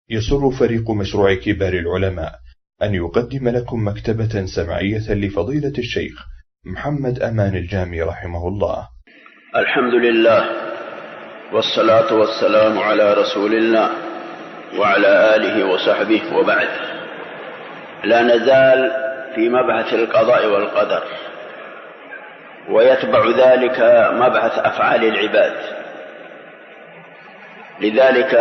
يسر فريق مشروع كبار العلماء أن يقدم لكم مكتبة سمعية لفضيلة الشيخ محمد أمان الجامي رحمه الله. الحمد لله والصلاة والسلام على رسول الله وعلى آله وصحبه، وبعد. لا نزال في مبحث القضاء والقدر، ويتبع ذلك مبحث أفعال العباد. لذلك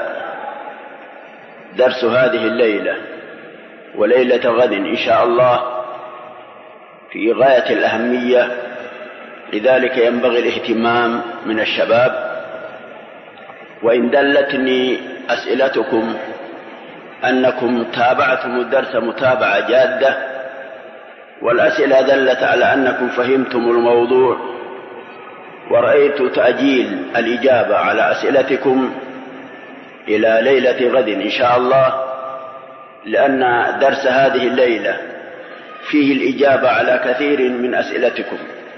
درس هذه الليلة وليلة غد إن شاء الله في غاية الأهمية، لذلك ينبغي الاهتمام من الشباب. وإن دلتني أسئلتكم أنكم تابعتم الدرس متابعة جادة، والأسئلة دلت على أنكم فهمتم الموضوع، ورأيت تأجيل الإجابة على أسئلتكم إلى ليلة غد إن شاء الله، لأن درس هذه الليلة فيه الإجابة على كثير من أسئلتكم.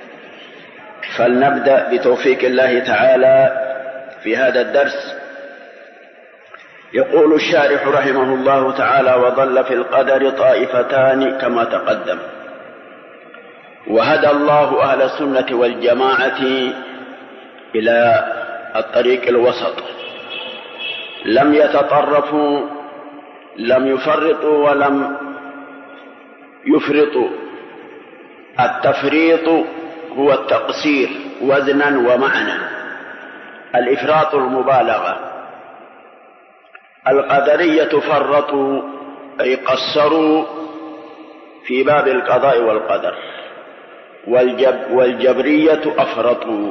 فلنبدأ بتوفيق الله تعالى في هذا الدرس. يقول الشارح رحمه الله تعالى: وضل في القدر طائفتان كما تقدم، وهدى الله أهل السنة والجماعة إلى الطريق الوسط، لم يتطرفوا، لم يفرطوا ولم يفرطوا. التفريط هو التقصير وزنا ومعنى، الإفراط المبالغة. القدرية فرطوا أي قصروا في باب القضاء والقدر، والجبرية أفرطوا.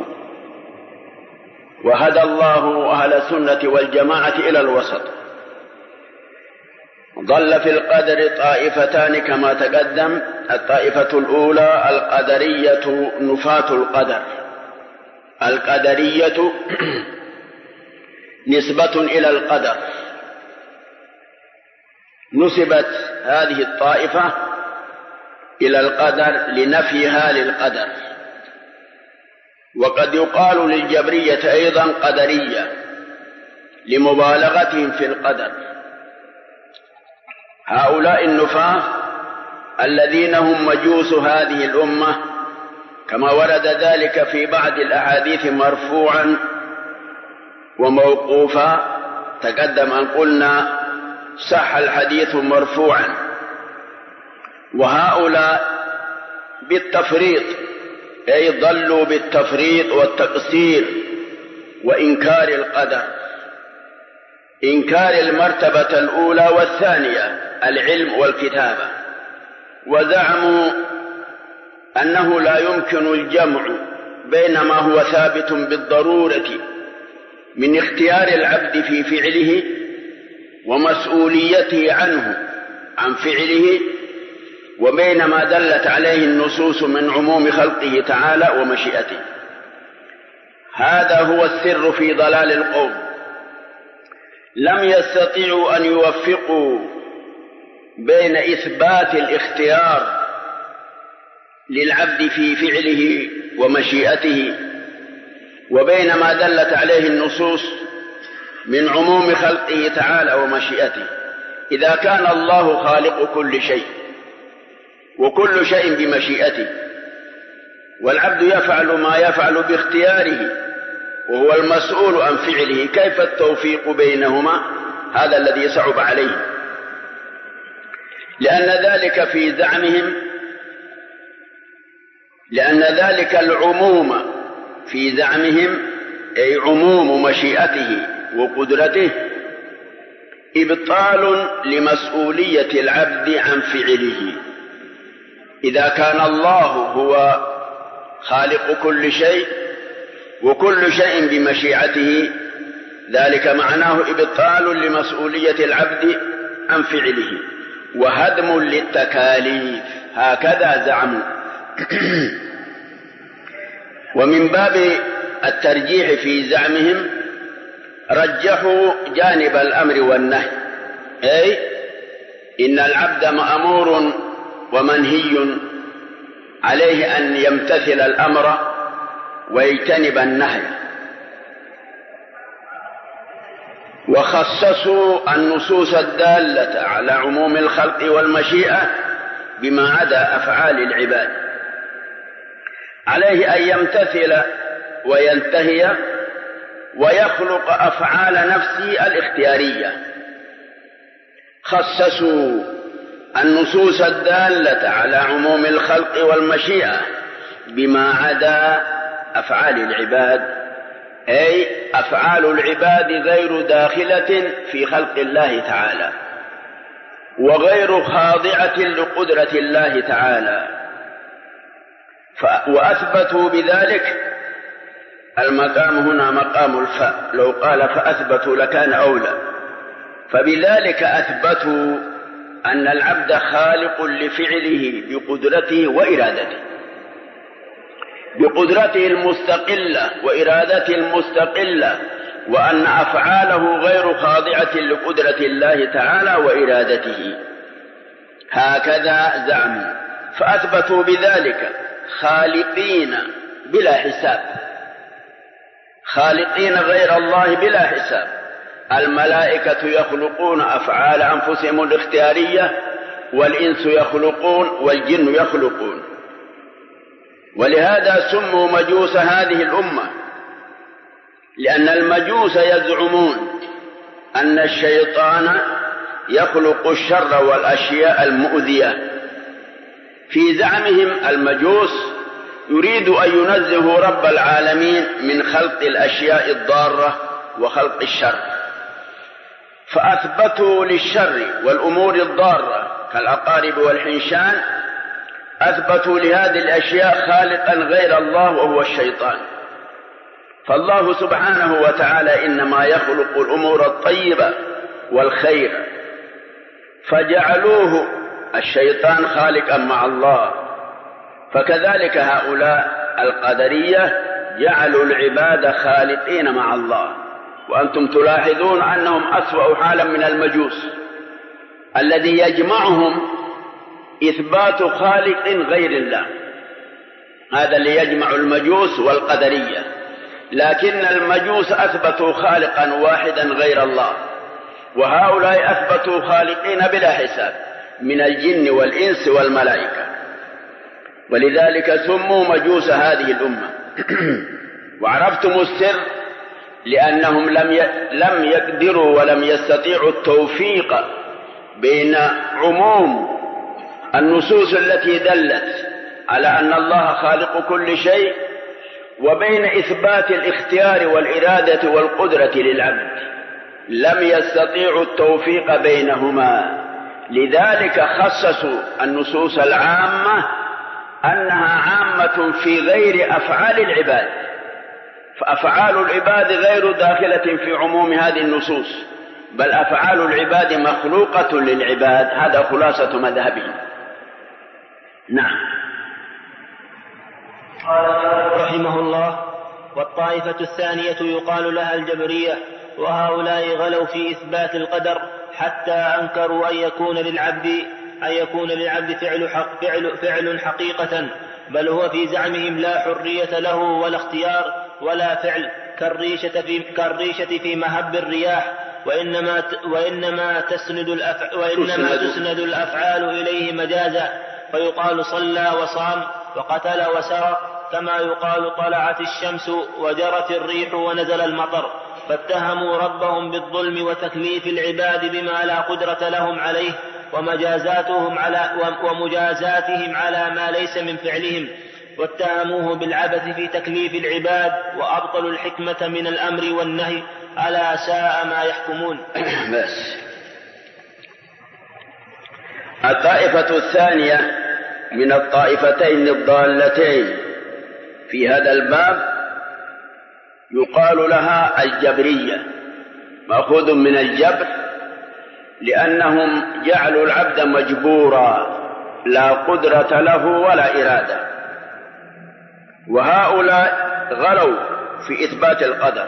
وهدى الله أهل السنة والجماعة إلى الوسط. ضل في القدر طائفتان كما تقدم. الطائفة الأولى القدرية نفاة القدر. القدرية نسبة إلى القدر، نسبت هذه الطائفة إلى القدر لنفيها للقدر. وقد يقال للجبرية أيضا قدرية لمبالغتهم في القدر. هؤلاء النفاة الذين هم مجوس هذه الأمة، كما ورد ذلك في بعض الأحاديث مرفوعا وموقوفا. تقدم أن قلنا صح الحديث مرفوعا. وهؤلاء بالتفريط أي ضلوا بالتفريط والتقصير وإنكار القدر، إنكار المرتبة الأولى والثانية العلم والكتابة. وزعموا أنه لا يمكن الجمع بين ما هو ثابت بالضرورة من اختيار العبد في فعله ومسؤوليته عنه عن فعله، وبين ما دلت عليه النصوص من عموم خلقه تعالى ومشيئته. هذا هو السر في ضلال القوم. لم يستطيعوا أن يوفقوا بين إثبات الاختيار للعبد في فعله ومشيئته وبين ما دلت عليه النصوص من عموم خلقه تعالى ومشيئته. إذا كان الله خالق كل شيء وكل شيء بمشيئته، والعبد يفعل ما يفعل باختياره وهو المسؤول عن فعله، كيف التوفيق بينهما؟ هذا الذي صعب عليهم، لأن ذلك العموم في زعمهم أي عموم مشيئته وقدرته إبطال لمسؤولية العبد عن فعله. إذا كان الله هو خالق كل شيء وكل شيء بمشيئته، ذلك معناه إبطال لمسؤولية العبد عن فعله وهدم للتكاليف، هكذا زعموا. ومن باب الترجيح في زعمهم رجحوا جانب الأمر والنهي، أي إن العبد مأمور ومنهي عليه أن يمتثل الأمر ويجتنب النهي. وخصصوا النصوص الدالة على عموم الخلق والمشيئة بما عدا أفعال العباد، عليه أن يمتثل وينتهي ويخلق أفعال نفسه الاختيارية. خصصوا النصوص الدالة على عموم الخلق والمشيئة بما عدا أفعال العباد، أي أفعال العباد غير داخلة في خلق الله تعالى وغير خاضعة لقدرة الله تعالى، وأثبتوا بذلك. المقام هنا مقام الفاء، لو قال فأثبتوا لكان أولى. فبذلك أثبتوا أن العبد خالق لفعله بقدرته وإرادته، بقدرته المستقلة وإرادته المستقلة، وأن أفعاله غير خاضعة لقدرة الله تعالى وإرادته، هكذا زعموا. فأثبتوا بذلك خالقين بلا حساب، خالقين غير الله بلا حساب. الملائكة يخلقون أفعال أنفسهم الاختيارية، والإنس يخلقون والجن يخلقون. ولهذا سموا مجوس هذه الأمة، لأن المجوس يزعمون أن الشيطان يخلق الشر والأشياء المؤذية. في زعمهم المجوس يريد أن ينزه رب العالمين من خلق الأشياء الضارة وخلق الشر، فأثبتوا للشر والأمور الضارة كالعقارب والحنشان، أثبتوا لهذه الأشياء خالقا غير الله وهو الشيطان. فالله سبحانه وتعالى إنما يخلق الأمور الطيبة والخير، فجعلوه الشيطان خالقا مع الله. فكذلك هؤلاء القدرية جعلوا العباد خالقين مع الله، وأنتم تلاحظون أنهم أسوأ حالا من المجوس الذي يجمعهم إثبات خالق غير الله. هذا اللي يجمع المجوس والقدرية، لكن المجوس أثبتوا خالقا واحدا غير الله، وهؤلاء أثبتوا خالقين بلا حساب من الجن والإنس والملائكة، ولذلك سموا مجوس هذه الأمة. وعرفتم السر لأنهم لم يقدروا ولم يستطيعوا التوفيق بين عموم النصوص التي دلت على أن الله خالق كل شيء وبين إثبات الاختيار والإرادة والقدرة للعبد، لم يستطيعوا التوفيق بينهما. لذلك خصصوا النصوص العامة أنها عامة في غير أفعال العباد، فأفعال العباد غير داخلة في عموم هذه النصوص، بل أفعال العباد مخلوقة للعباد. هذا خلاصة مذهبهم. نعم. قال رحمه الله: والطائفة الثانية يقال لها الجبرية، وهؤلاء غلوا في إثبات القدر حتى أنكروا أن يكون للعبد فعل حقيقة، بل هو في زعمهم لا حرية له ولا اختيار ولا فعل، كالريشة في مهب الرياح، وإنما تسند الأفعال إليه مجازا، فيقال صلى وصام وقتل وسرق، كما يقال طلعت الشمس وجرت الريح ونزل المطر. فاتهموا ربهم بالظلم وتكليف العباد بما لا قدرة لهم عليه، ومجازاتهم على ما ليس من فعلهم، واتهموه بالعبث في تكليف العباد، وأبطلوا الحكمة من الأمر والنهي، ألا ساء ما يحكمون. بس الطائفة الثانية من الطائفتين الضالتين في هذا الباب يقال لها الجبرية، مأخوذ من الجبر، لأنهم جعلوا العبد مجبورا لا قدرة له ولا إرادة. وهؤلاء غلوا في إثبات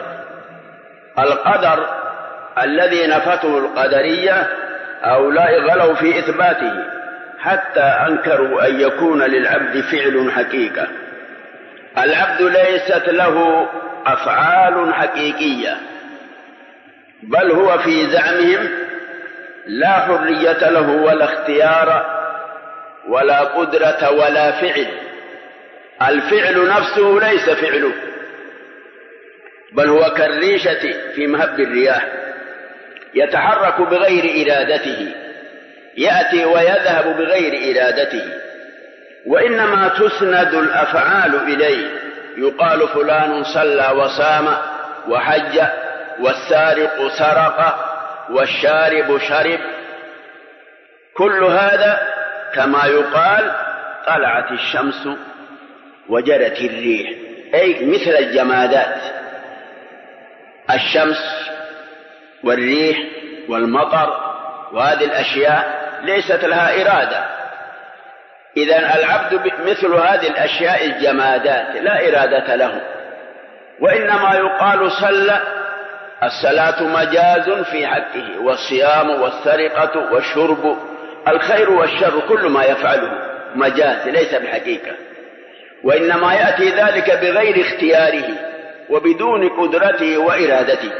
القدر الذي نفته القدرية، هؤلاء غلوا في إثباته حتى أنكروا أن يكون للعبد فعل حقيقة. العبد ليست له أفعال حقيقية، بل هو في زعمهم لا حرية له ولا اختيار ولا قدرة ولا فعل. الفعل نفسه ليس فعله، بل هو كالريشة في مهب الرياح يتحرك بغير إرادته، يأتي ويذهب بغير إرادته، وإنما تسند الأفعال إليه. يقال فلان صلى وصام وحج، والسارق سرق، والشارب شرب. كل هذا كما يقال طلعت الشمس وجرت الريح، أي مثل الجمادات، الشمس والريح والمطر، وهذه الأشياء ليست لها إرادة. إذن العبد مثل هذه الأشياء الجمادات لا إرادة له، وإنما يقال صلى. الصلاة مجاز في حقه، والصيام والسرقة والشرب، الخير والشر كل ما يفعله مجاز ليس بحقيقة، وإنما يأتي ذلك بغير اختياره وبدون قدرته وإرادته.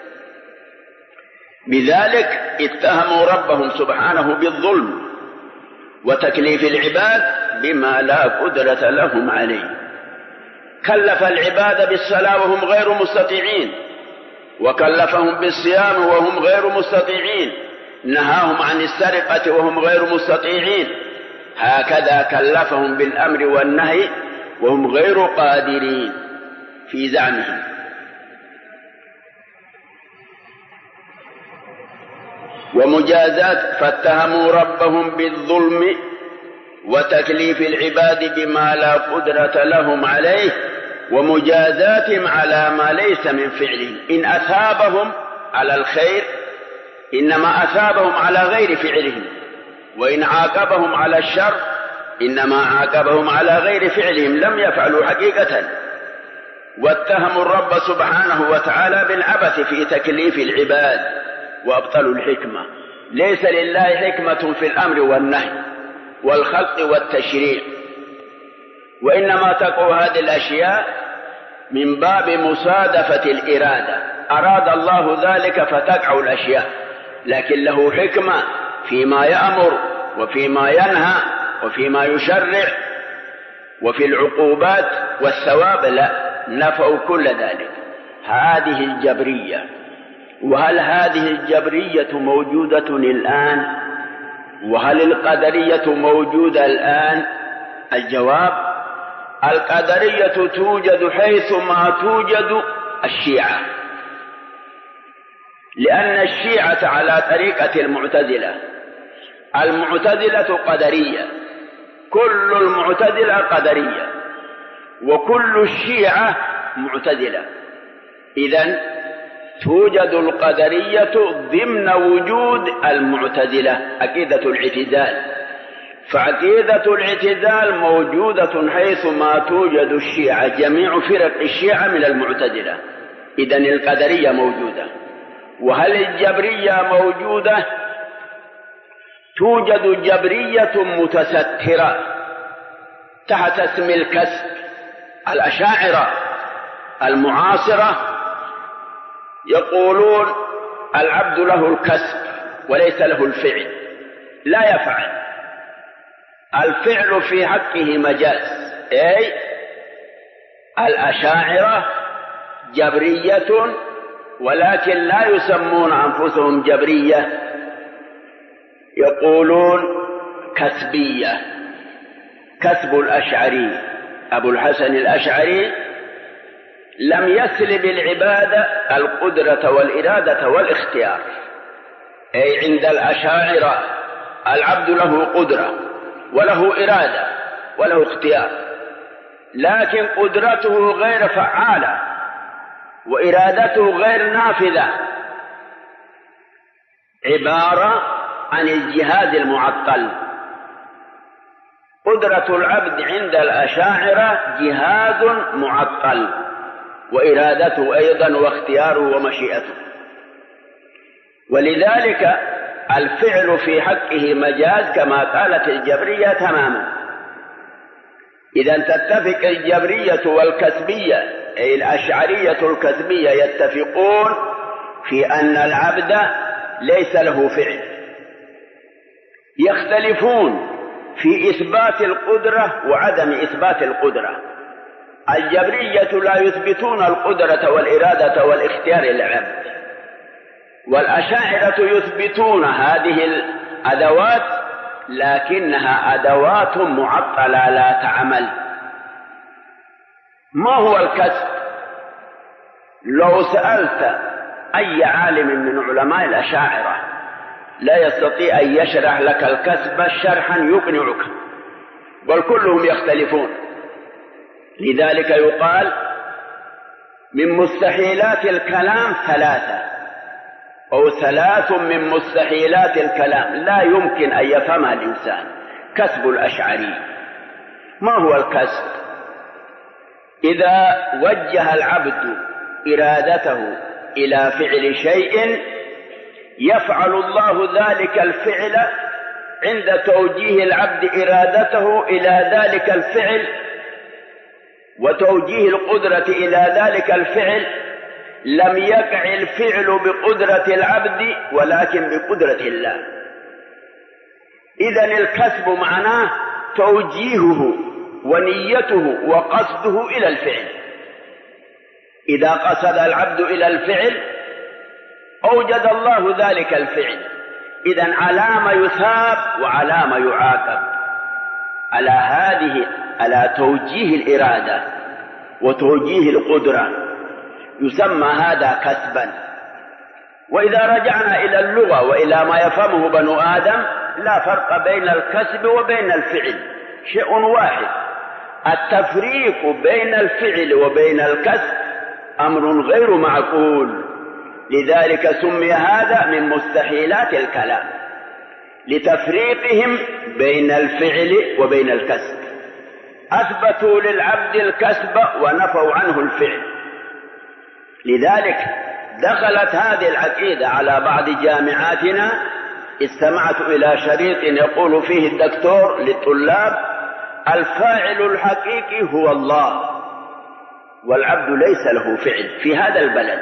بذلك اتهموا ربهم سبحانه بالظلم وتكليف العباد بما لا قدرة لهم عليه. كلف العباد بالصلاة وهم غير مستطيعين، وكلفهم بالصيام وهم غير مستطيعين، نهاهم عن السرقة وهم غير مستطيعين، هكذا كلفهم بالأمر والنهي وهم غير قادرين في زعمهم. ومجازات، فاتهموا ربهم بالظلم وتكليف العباد بما لا قدرة لهم عليه، ومجازاتهم على ما ليس من فعلهم. إن أثابهم على الخير إنما أثابهم على غير فعلهم، وإن عاقبهم على الشر إنما عاقبهم على غير فعلهم، لم يفعلوا حقيقة. واتهموا الرب سبحانه وتعالى بالعبث في تكليف العباد وأبطلوا الحكمة. ليس لله حكمة في الأمر والنهي والخلق والتشريع، وإنما تقع هذه الأشياء من باب مصادفة الإرادة. أراد الله ذلك فتقع الأشياء، لكن له حكمة فيما يأمر وفيما ينهى وفيما يشرع وفي العقوبات والثواب، لا، نفوا كل ذلك. هذه الجبرية. وهل هذه الجبرية موجودة الآن؟ وهل القدرية موجودة الآن؟ الجواب: القدرية توجد حيث ما توجد الشيعة، لأن الشيعة على طريقة المعتزلة. المعتزلة قدرية، كل المعتزلة قدرية، وكل الشيعة معتزلة. إذن توجد القدرية ضمن وجود المعتزلة، عقيدة الاعتزال. فعقيدة الاعتزال موجودة حيث ما توجد الشيعة، جميع فرق الشيعة من المعتزلة. إذن القدرية موجودة. وهل الجبرية موجودة؟ توجد جبرية متسترة تحت اسم الكسب. الأشاعرة المعاصرة يقولون العبد له الكسب وليس له الفعل، لا يفعل. الفعل في حقه مجاز. أي الأشاعرة جبرية، ولكن لا يسمون أنفسهم جبرية، يقولون كسبية. كسب الأشعري أبو الحسن الأشعري لم يسلب العبادة القدرة والإرادة والاختيار. أي عند الأشاعرة العبد له قدرة وله إرادة وله اختيار، لكن قدرته غير فعالة وإرادته غير نافذة، عبارة عن الجهاز المعطل. قدرة العبد عند الأشاعرة جهاز معطل، وإرادته أيضا واختياره ومشيئته. ولذلك الفعل في حقه مجاز كما قالت الجبرية تماما. إذا تتفق الجبرية والكسبية، أي الأشعرية الكسبية، يتفقون في أن العبد ليس له فعل. يختلفون في إثبات القدرة وعدم إثبات القدرة. الجبرية لا يثبتون القدرة والإرادة والاختيار للعبد، والأشاعرة يثبتون هذه الأدوات لكنها أدوات معطلة لا تعمل. ما هو الكسب؟ لو سألت أي عالم من علماء الأشاعرة لا يستطيع أن يشرح لك الكسب شرحا يقنعك، بل كلهم يختلفون. لذلك يقال من مستحيلات الكلام ثلاثة أو ثلاث من مستحيلات الكلام لا يمكن أن يفهمها الإنسان. كسب الأشعري. ما هو الكسب؟ إذا وجه العبد إرادته إلى فعل شيء يفعل الله ذلك الفعل عند توجيه العبد إرادته إلى ذلك الفعل وتوجيه القدرة إلى ذلك الفعل. لم يقع الفعل بقدرة العبد ولكن بقدرة الله. إذن الكسب معناه توجيهه ونيته وقصده إلى الفعل. إذا قصد العبد إلى الفعل أوجد الله ذلك الفعل. إذن على ما يثاب وعلى ما يعاقب، على توجيه الإرادة وتوجيه القدرة، يسمى هذا كسبا. وإذا رجعنا إلى اللغة وإلى ما يفهمه بنو آدم لا فرق بين الكسب وبين الفعل، شيء واحد. التفريق بين الفعل وبين الكسب أمر غير معقول. لذلك سمي هذا من مستحيلات الكلام لتفريقهم بين الفعل وبين الكسب. أثبتوا للعبد الكسب ونفوا عنه الفعل. لذلك دخلت هذه العقيدة على بعض جامعاتنا. استمعت إلى شريط يقول فيه الدكتور للطلاب: الفاعل الحقيقي هو الله والعبد ليس له فعل في هذا البلد.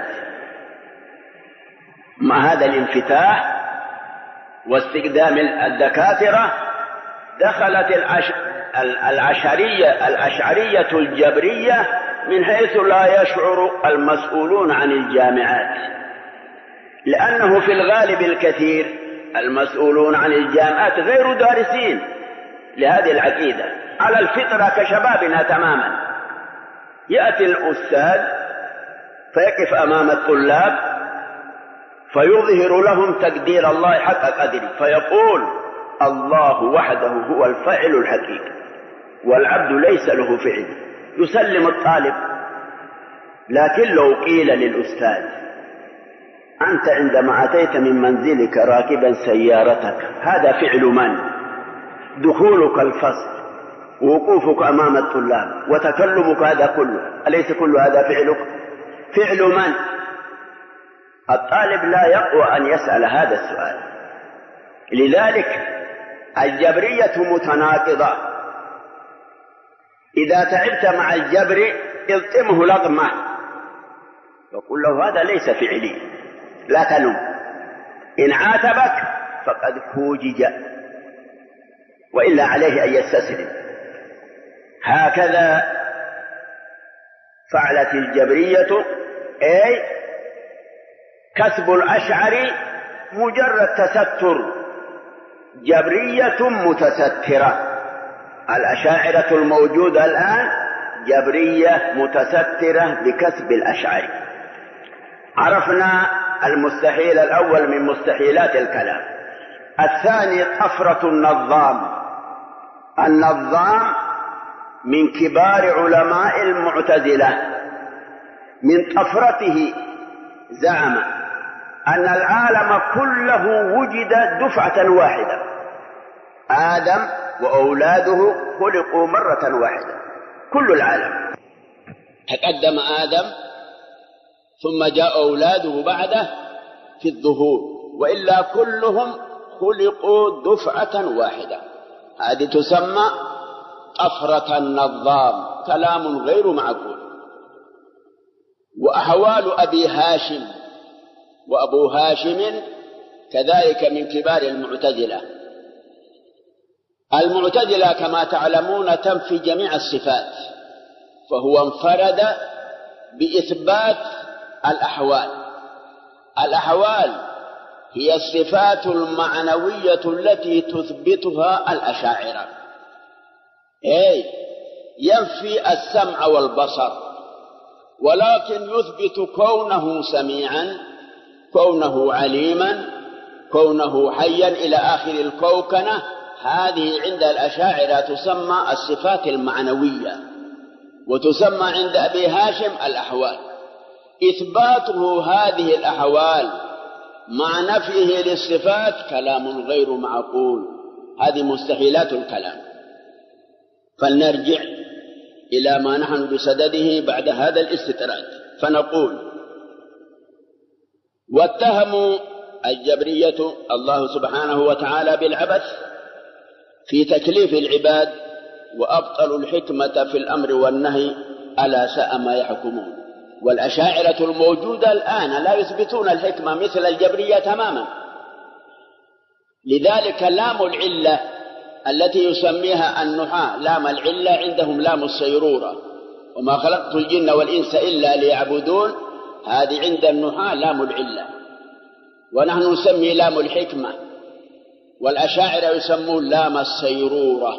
مع هذا الانفتاح واستخدام الدكاترة دخلت الأشعرية الجبرية من حيث لا يشعر المسؤولون عن الجامعات، لأنه في الغالب الكثير المسؤولون عن الجامعات غير دارسين لهذه العقيدة، على الفطرة كشبابنا تماما. يأتي الأستاذ فيقف أمام الطلاب فيظهر لهم تقدير الله حق قدره، فيقول: الله وحده هو الفاعل الحقيقي والعبد ليس له فعل. يسلم الطالب. لكن لو قيل للأستاذ: أنت عندما أتيت من منزلك راكبا سيارتك هذا فعل من؟ دخولك الفصل، وقوفك أمام الطلاب، وتكلمك، هذا كله، أليس كل هذا فعلك؟ فعل من؟ الطالب لا يقوى أن يسأل هذا السؤال. لذلك الجبرية متناقضة. إذا تعبت مع الجبر الطمه لغمة يقول له: هذا ليس فعلي، لا تلم. إن عاتبك فقد فوجج، وإلا عليه أن يستسلم. هكذا فعلت الجبرية. أي كسب الأشعري مجرد تستر. جبرية متسترة. الأشاعرة الموجودة الآن جبرية متسترة بكسب الأشعري. عرفنا المستحيل الأول من مستحيلات الكلام. الثاني طفرة النظام. النظام من كبار علماء المعتزلة. من طفرته زعم أن العالم كله وجد دفعة واحدة. آدم وأولاده خلقوا مرة واحدة، كل العالم. تقدم آدم ثم جاء أولاده بعده في الظهور، وإلا كلهم خلقوا دفعة واحدة. هذه تسمى طفرة النظام، كلام غير معقول. وأحوال أبي هاشم وأبو هاشم كذلك من كبار المعتزلة. المعتزلة كما تعلمون تنفي جميع الصفات، فهو انفرد بإثبات الأحوال. الأحوال هي الصفات المعنوية التي تثبتها الأشاعرة، ينفي السمع والبصر، ولكن يثبت كونه سميعا، كونه عليما، كونه حيا إلى آخر الكوكنة. هذه عند الأشاعرة تسمى الصفات المعنوية، وتسمى عند أبي هاشم الأحوال. إثباته هذه الأحوال مع نفيه للصفات كلام غير معقول، هذه مستحيلات الكلام. فلنرجع إلى ما نحن بصدده بعد هذا الاستطراد، فنقول: واتهموا الجبرية الله سبحانه وتعالى بالعبث في تكليف العباد، وأبطلوا الحكمة في الأمر والنهي، ألا ساء ما يحكمون. والأشاعرة الموجودة الآن لا يثبتون الحكمة مثل الجبرية تماما. لذلك لام العلة التي يسميها النحاة لام العلة عندهم لام الصيرورة، وما خلقت الجن والإنس إلا ليعبدون، هذه عند النحاة لام العلة، ونحن نسمي لام الحكمة، والأشاعرة يسمون لام الصيرورة.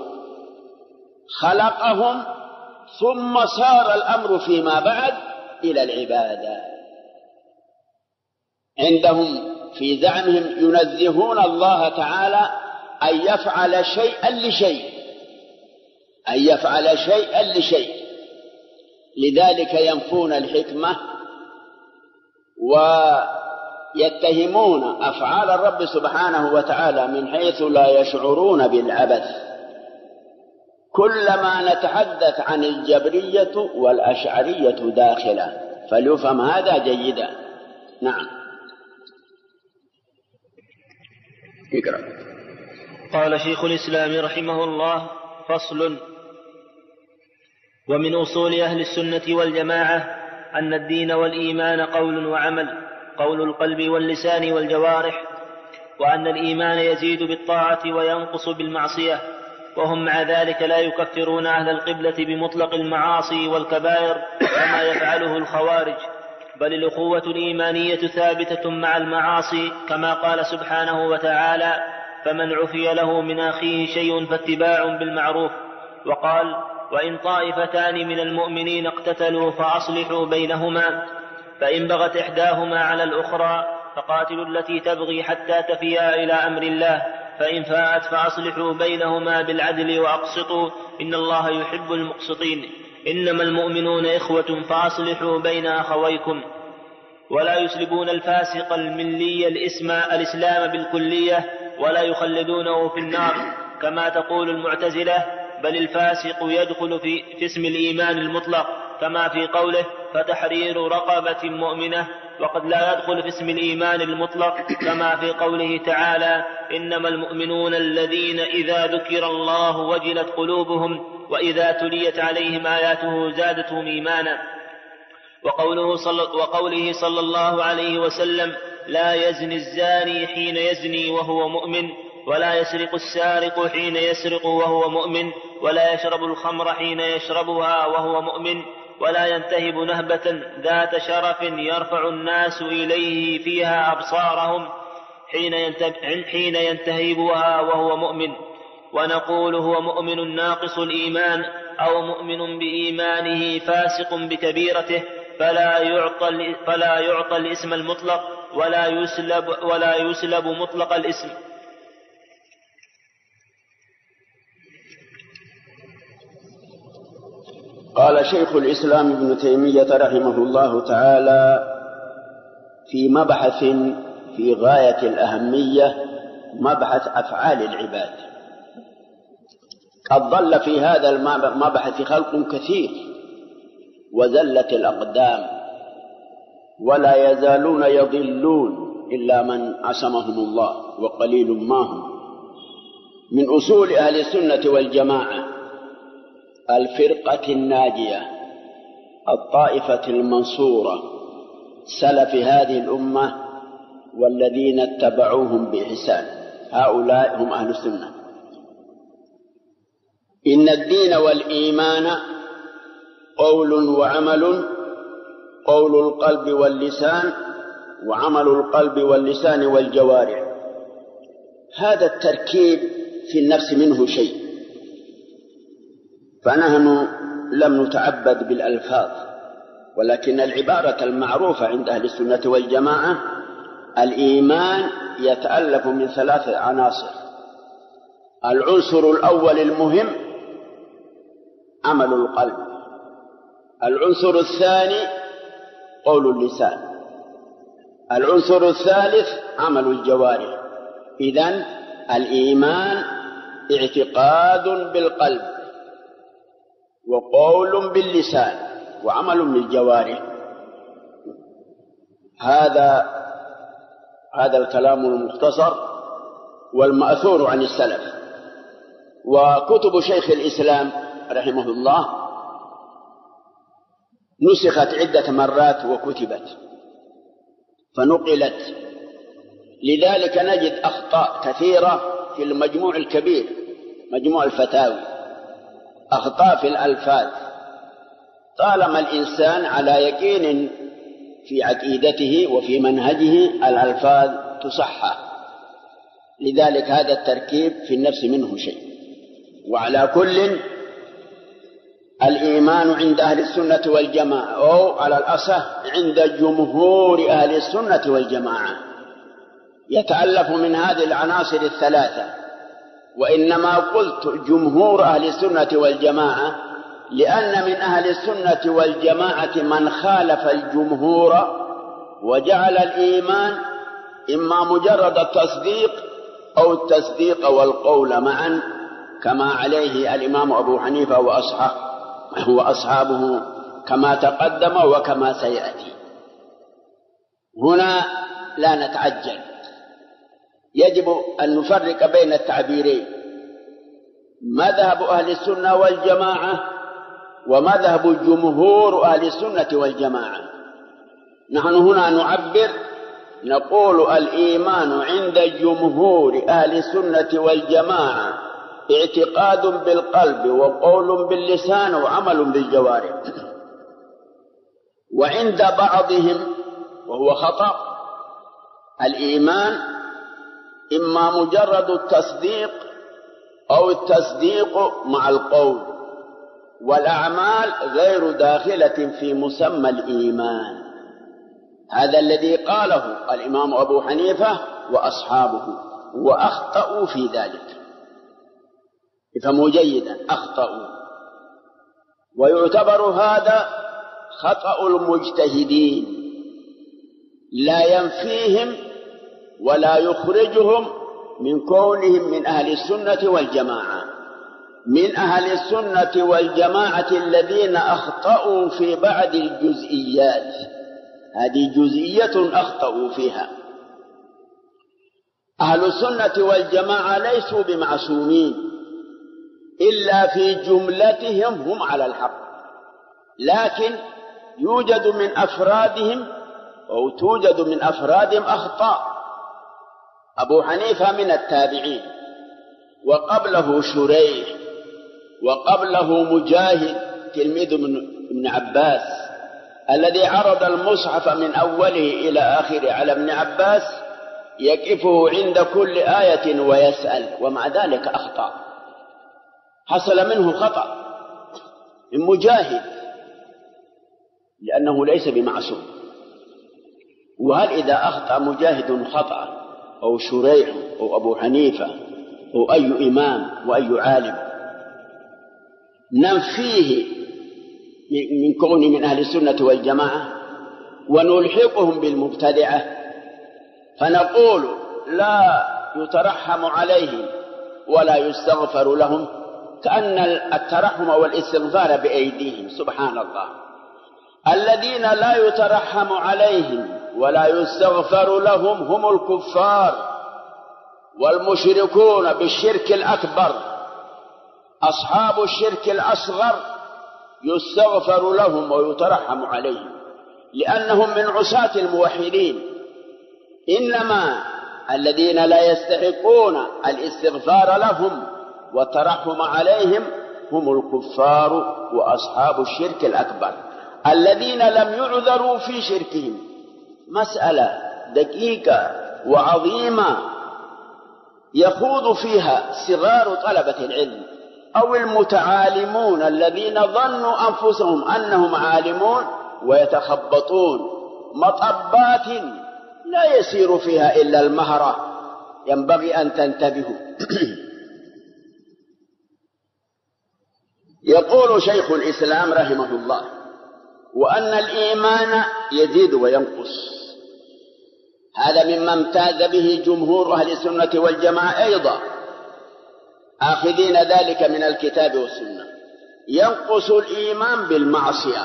خلقهم ثم صار الأمر فيما بعد إلى العبادة. عندهم في زعمهم ينزهون الله تعالى أن يفعل شيئا لشيء، أن يفعل شيئا لشيء، لذلك ينفون الحكمة ويتهمون أفعال الرب سبحانه وتعالى من حيث لا يشعرون بالعبث. كلما نتحدث عن الجبرية والأشعرية داخلة، فليفهم هذا جيدا. نعم، اقرأ. قال شيخ الإسلام رحمه الله: فصل. ومن أصول أهل السنة والجماعة أن الدين والإيمان قول وعمل، قول القلب واللسان والجوارح، وأن الإيمان يزيد بالطاعة وينقص بالمعصية، وهم مع ذلك لا يكفرون أهل القبلة بمطلق المعاصي والكبائر كما يفعله الخوارج، بل الأخوة الإيمانية ثابتة مع المعاصي، كما قال سبحانه وتعالى: فمن عفي له من أخيه شيء فاتباع بالمعروف. وقال: وإن طائفتان من المؤمنين اقتتلوا فأصلحوا بينهما، فإن بغت إحداهما على الأخرى فقاتلوا التي تبغي حتى تفيا إلى أمر الله، فإن فاءت فأصلحوا بينهما بالعدل وأقسطوا إن الله يحب المقسطين. إنما المؤمنون إخوة فأصلحوا بين أخويكم. ولا يسلبون الفاسق الملي الإسلام بالكلية، ولا يخلدونه في النار كما تقول المعتزلة، بل الفاسق يدخل في اسم الإيمان المطلق كما في قوله: فتحرير رقبة مؤمنة، وقد لا يدخل في اسم الإيمان المطلق كما في قوله تعالى: إنما المؤمنون الذين إذا ذكر الله وجلت قلوبهم وإذا تليت عليهم آياته زادتهم إيمانا. وقوله صلى الله عليه وسلم: لا يزني الزاني حين يزني وهو مؤمن، ولا يسرق السارق حين يسرق وهو مؤمن، ولا يشرب الخمر حين يشربها وهو مؤمن، ولا ينتهب نهبة ذات شرف يرفع الناس إليه فيها أبصارهم حين ينتهبها وهو مؤمن. ونقول: هو مؤمن ناقص الإيمان، أو مؤمن بإيمانه فاسق بكبيرته، فلا يعطى الاسم المطلق، ولا يسلب مطلق الاسم. قال شيخ الإسلام ابن تيمية رحمه الله تعالى في مبحث في غاية الأهمية، مبحث أفعال العباد. قد ضل في هذا المبحث خلق كثير وزلت الأقدام، ولا يزالون يضلون إلا من عصمهم الله، وقليل ما هم. من أصول أهل السنة والجماعة الفرقة الناجية، الطائفة المنصورة، سلف هذه الأمة، والذين اتبعوهم بإحسان، هؤلاء هم أهل السنة. إن الدين والإيمان قول وعمل، قول القلب واللسان، وعمل القلب واللسان والجوارح. هذا التركيب في النفس منه شيء، فنحن لم نتعبد بالألفاظ، ولكن العبارة المعروفة عند أهل السنة والجماعة: الإيمان يتألف من 3 عناصر. العنصر الأول المهم عمل القلب، العنصر الثاني قول اللسان، العنصر الثالث عمل الجوارح. إذن الإيمان اعتقاد بالقلب، وقول باللسان، وعمل بالجوارح. هذا الكلام المختصر والمأثور عن السلف. وكتب شيخ الإسلام رحمه الله نسخت عدة مرات وكتبت فنقلت، لذلك نجد أخطاء كثيرة في المجموع الكبير، مجموع الفتاوي، أخطاء في الألفاظ. طالما الإنسان على يقين في عقيدته وفي منهجه الألفاظ تصحح. لذلك هذا التركيب في النفس منه شيء. وعلى كل، الإيمان عند أهل السنة والجماعة، أو على الأصح عند جمهور أهل السنة والجماعة، يتألف من هذه العناصر الثلاثة. وإنما قلت جمهور أهل السنة والجماعة لأن من أهل السنة والجماعة من خالف الجمهور وجعل الإيمان إما مجرد التصديق أو التصديق والقول معا، كما عليه الإمام أبو حنيفة وأصحابه كما تقدم وكما سيأتي. هنا لا نتعجل، يجب أن نفرق بين التعبيرين: مذهب أهل السنة والجماعة ومذهب جمهور أهل السنة والجماعة. نحن هنا نعبر، نقول الإيمان عند جمهور أهل السنة والجماعة اعتقاد بالقلب وقول باللسان وعمل بالجوارح. وعند بعضهم، وهو خطأ، الإيمان إما مجرد التصديق أو التصديق مع القول، والأعمال غير داخلة في مسمى الإيمان. هذا الذي قاله الإمام أبو حنيفة وأصحابه، وأخطأوا في ذلك. افهموا جيدا، أخطأوا. ويعتبر هذا خطأ المجتهدين، لا ينفيهم ولا يخرجهم من كونهم من أهل السنة والجماعة. من أهل السنة والجماعة الذين أخطأوا في بعض الجزئيات، هذه جزئية أخطأوا فيها. أهل السنة والجماعة ليسوا بمعصومين، إلا في جملتهم هم على الحق، لكن يوجد من أفرادهم أو توجد من أفرادهم أخطاء. أبو حنيفة من التابعين، وقبله شريح، وقبله مجاهد تلميذ ابن عباس الذي عرض المصحف من أوله إلى آخره على ابن عباس، يقفه عند كل آية ويسأل، ومع ذلك أخطأ. حصل منه خطأ من مجاهد لأنه ليس بمعصوم. وهل إذا أخطأ مجاهد خطأ أو شريح أو أبو حنيفة أو أي إمام وأي عالم ننفيه من كونه من أهل السنة والجماعة ونلحقهم بالمبتدعة، فنقول لا يترحم عليهم ولا يستغفر لهم، كأن الترحم والاستغفار بأيديهم. سبحان الله. الذين لا يترحم عليهم ولا يستغفر لهم هم الكفار والمشركون بالشرك الأكبر. أصحاب الشرك الأصغر يستغفر لهم ويترحم عليهم، لأنهم من عصاة الموحدين، إنما الذين لا يستحقون الاستغفار لهم والترحم عليهم هم الكفار وأصحاب الشرك الأكبر الذين لم يعذروا في شركهم. مسألة دقيقة وعظيمة يخوض فيها صغار طلبة العلم أو المتعالمون الذين ظنوا أنفسهم أنهم عالمون ويتخبطون مطبات لا يسير فيها إلا المهرة. ينبغي أن تنتبهوا. يقول شيخ الإسلام رحمه الله: وأن الإيمان يزيد وينقص. هذا مما امتاز به جمهور أهل السنة والجماعة أيضا، آخذين ذلك من الكتاب والسنة. ينقص الإيمان بالمعصية،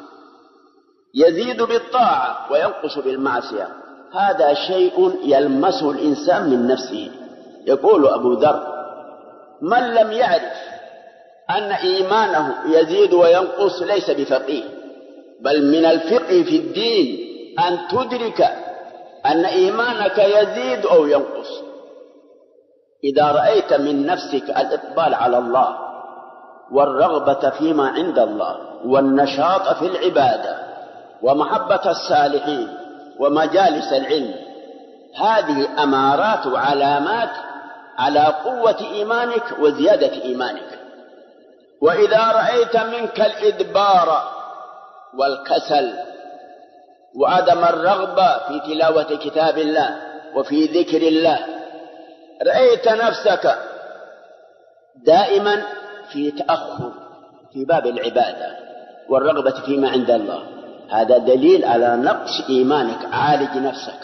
يزيد بالطاعة وينقص بالمعصية. هذا شيء يلمسه الإنسان من نفسه. يقول أبو ذر: من لم يعرف أن إيمانه يزيد وينقص ليس بفقيه، بل من الفقه في الدين أن تدرك أن إيمانك يزيد أو ينقص. إذا رأيت من نفسك الإقبال على الله والرغبة فيما عند الله والنشاط في العبادة ومحبة الصالحين ومجالس العلم، هذه أمارات وعلامات على قوة إيمانك وزيادة إيمانك. وإذا رأيت منك الإدبار والكسل وعدم الرغبة في تلاوة كتاب الله وفي ذكر الله، رأيت نفسك دائما في تأخر في باب العبادة والرغبة فيما عند الله، هذا دليل على نقص إيمانك. عالج نفسك.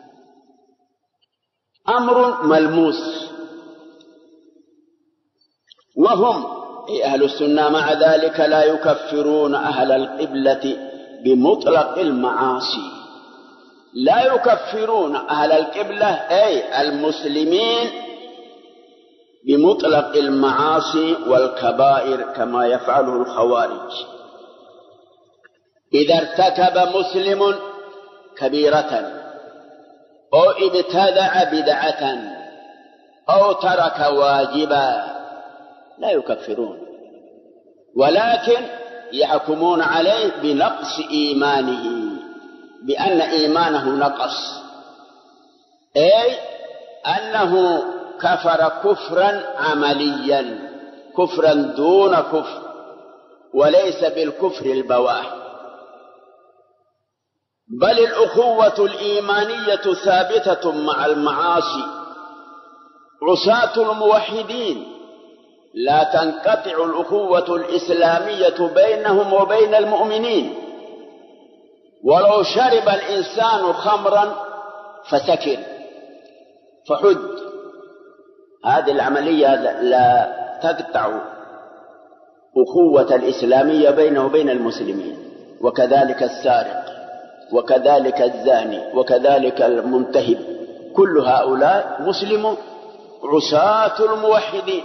أمر ملموس، وهم أهل السنة مع ذلك لا يكفرون أهل القبلة بمطلق المعاصي. لا يكفرون أهل القبلة أي المسلمين بمطلق المعاصي والكبائر كما يفعله الخوارج. إذا ارتكب مسلم كبيرة أو ابتدع بدعة أو ترك واجبا لا يكفرون، ولكن يحكمون عليه بنقص إيمانه، بأن إيمانه نقص، أي أنه كفر كفرا عمليا، كفرا دون كفر، وليس بالكفر البواح. بل الأخوة الإيمانية ثابتة مع المعاصي. عصاة الموحدين لا تنقطع الأخوة الإسلامية بينهم وبين المؤمنين. ولو شرب الإنسان خمرا فسكر فحد، هذه العملية لا تقطع أخوة الإسلامية بينه وبين المسلمين. وكذلك السارق، وكذلك الزاني، وكذلك المنتهب، كل هؤلاء مسلمون عصاة الموحدين.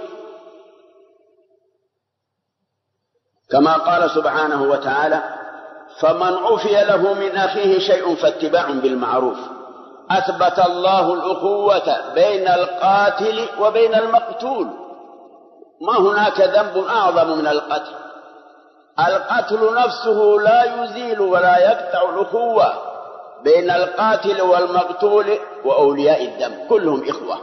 كما قال سبحانه وتعالى: فمن عفي له من أخيه شيء فاتباع بالمعروف. أثبت الله الأخوة بين القاتل وبين المقتول. ما هناك ذنب أعظم من القتل. القتل نفسه لا يزيل ولا يقطع الأخوة بين القاتل والمقتول وأولياء الدم، كلهم إخوة.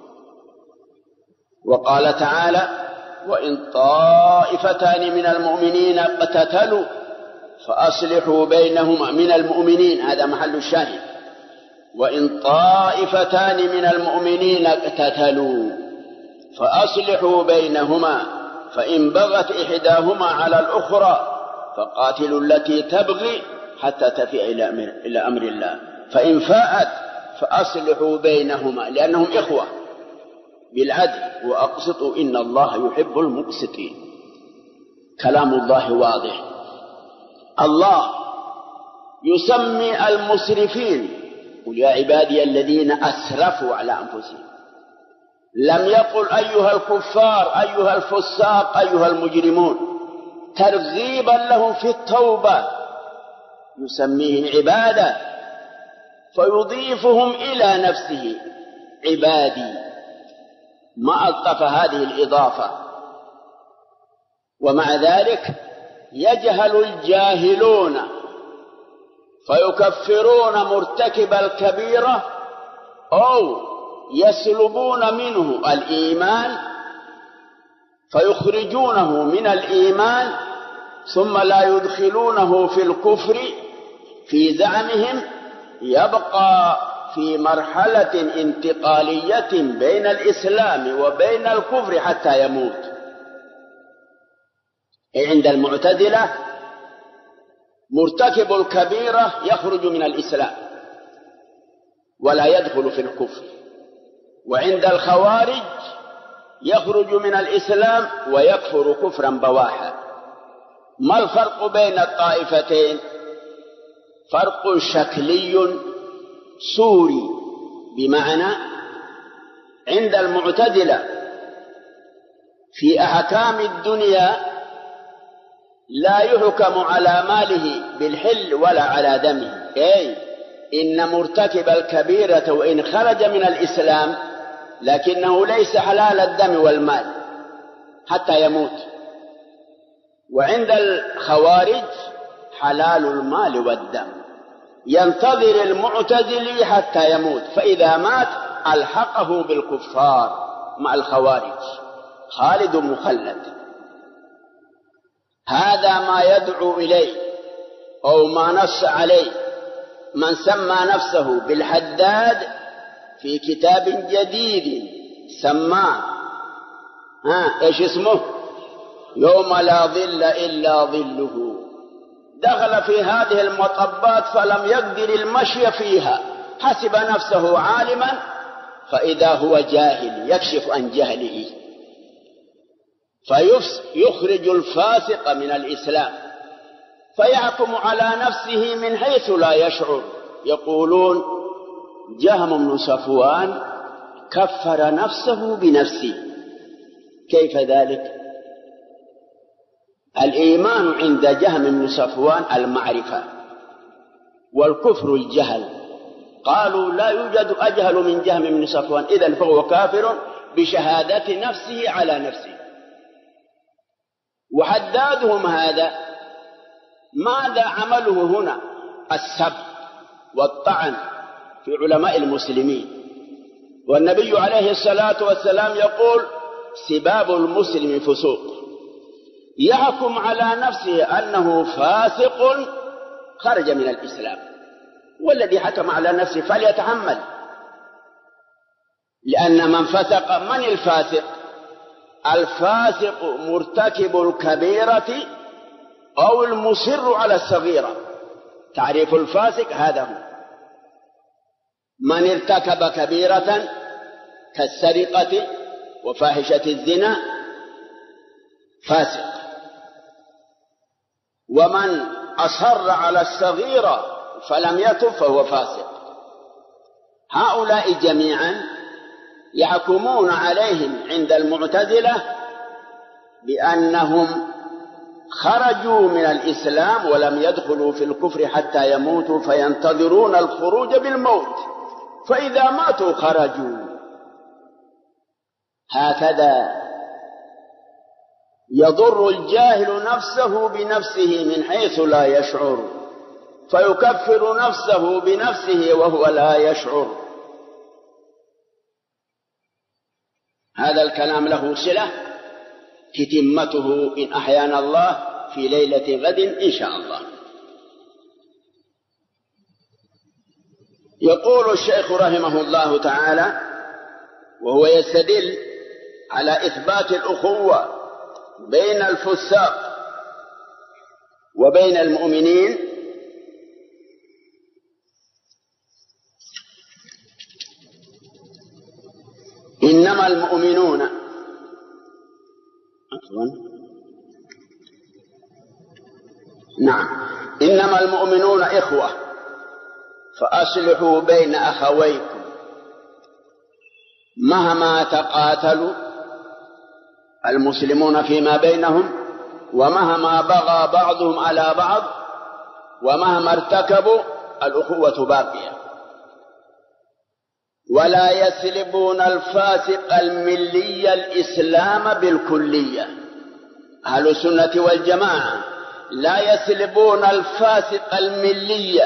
وقال تعالى: وإن طائفتان من المؤمنين اقتتلوا فأصلحوا بينهما. من المؤمنين، هذا محل الشاهد. وإن طائفتان من المؤمنين اقتتلوا فأصلحوا بينهما فإن بغت إحداهما على الأخرى فقاتلوا التي تبغي حتى تفيء إلى أمر الله فإن فاءت فأصلحوا بينهما، لأنهم إخوة، بالعدل وأقسطوا إن الله يحب المقسطين. كلام الله واضح. الله يسمي المسرفين: قل يا عبادي الذين أسرفوا على أنفسهم. لم يقل أيها الكفار، أيها الفساق، أيها المجرمون، ترغيبا لهم في التوبة. يسميهم عبادة فيضيفهم إلى نفسه عبادي، ما ألطف هذه الإضافة. ومع ذلك يجهل الجاهلون فيكفرون مرتكب الكبيرة أو يسلبون منه الإيمان فيخرجونه من الإيمان ثم لا يدخلونه في الكفر، في زعمهم يبقى في مرحلة انتقالية بين الإسلام وبين الكفر حتى يموت. عند المعتزلة مرتكب الكبيرة يخرج من الإسلام ولا يدخل في الكفر، وعند الخوارج يخرج من الإسلام ويكفر كفرا بواحا. ما الفرق بين الطائفتين؟ فرق شكلي سوري، بمعنى عند المعتزلة في أحكام الدنيا لا يحكم على ماله بالحل ولا على دمه، أي إن مرتكب الكبيرة وإن خرج من الإسلام لكنه ليس حلال الدم والمال حتى يموت. وعند الخوارج حلال المال والدم، ينتظر المعتزلي حتى يموت، فإذا مات ألحقه بالكفار مع الخوارج خالد مخلد. هذا ما يدعو إليه أو ما نص عليه من سمى نفسه بالحداد في كتاب جديد سماه إيش اسمه؟ يوم لا ظل إلا ظله. دخل في هذه المطبات فلم يقدر المشي فيها، حسب نفسه عالما فإذا هو جاهل يكشف عن جهله، فيخرج الفاسق من الإسلام فيحكم على نفسه من حيث لا يشعر. يقولون جهم بن صفوان كفر نفسه بنفسه. كيف ذلك؟ الإيمان عند جهم بن صفوان المعرفة والكفر الجهل. قالوا لا يوجد أجهل من جهم بن صفوان، إذن فهو كافر بشهادة نفسه على نفسه. وحدادهم هذا ماذا عمله هنا؟ السب والطعن في علماء المسلمين. والنبي عليه الصلاة والسلام يقول سباب المسلم فسوق. يحكم على نفسه أنه فاسق خرج من الإسلام، والذي حكم على نفسه فليتحمل، لأن من فسق. من الفاسق؟ الفاسق مرتكب الكبيرة أو المصر على الصغيرة. تعريف الفاسق هذا هو: من ارتكب كبيرة كالسرقة وفاحشة الزنا فاسق، ومن أصر على الصغيرة فلم يتب فهو فاسق. هؤلاء جميعا يحكمون عليهم عند المعتزلة بأنهم خرجوا من الإسلام ولم يدخلوا في الكفر حتى يموتوا، فينتظرون الخروج بالموت، فإذا ماتوا خرجوا. هكذا يضر الجاهل نفسه بنفسه من حيث لا يشعر، فيكفر نفسه بنفسه وهو لا يشعر. هذا الكلام له صلة تتمته إن أحيانا الله في ليلة غد إن شاء الله. يقول الشيخ رحمه الله تعالى وهو يستدل على إثبات الأخوة بين الفساق وبين المؤمنين: إنما المؤمنون إنما المؤمنون إخوة فأصلحوا بين أخويكم مهما تقاتلوا المسلمون فيما بينهم، ومهما بغى بعضهم على بعض، ومهما ارتكبوا الأخوة باقية. ولا يسلبون الفاسق الملي الإسلام بالكلية. أهل السنة والجماعة لا يسلبون الفاسق الملي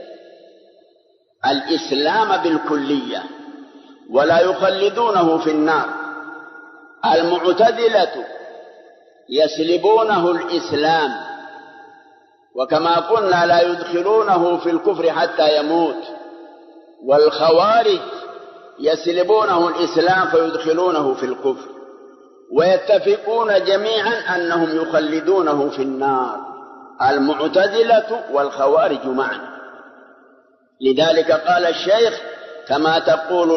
الإسلام بالكلية ولا يخلدونه في النار. المعتزلة يسلبونه الإسلام، وكما قلنا لا يدخلونه في الكفر حتى يموت. والخوارج يسلبونه الإسلام فيدخلونه في الكفر، ويتفقون جميعا أنهم يخلدونه في النار، المعتزلة والخوارج معا. لذلك قال الشيخ كما تقول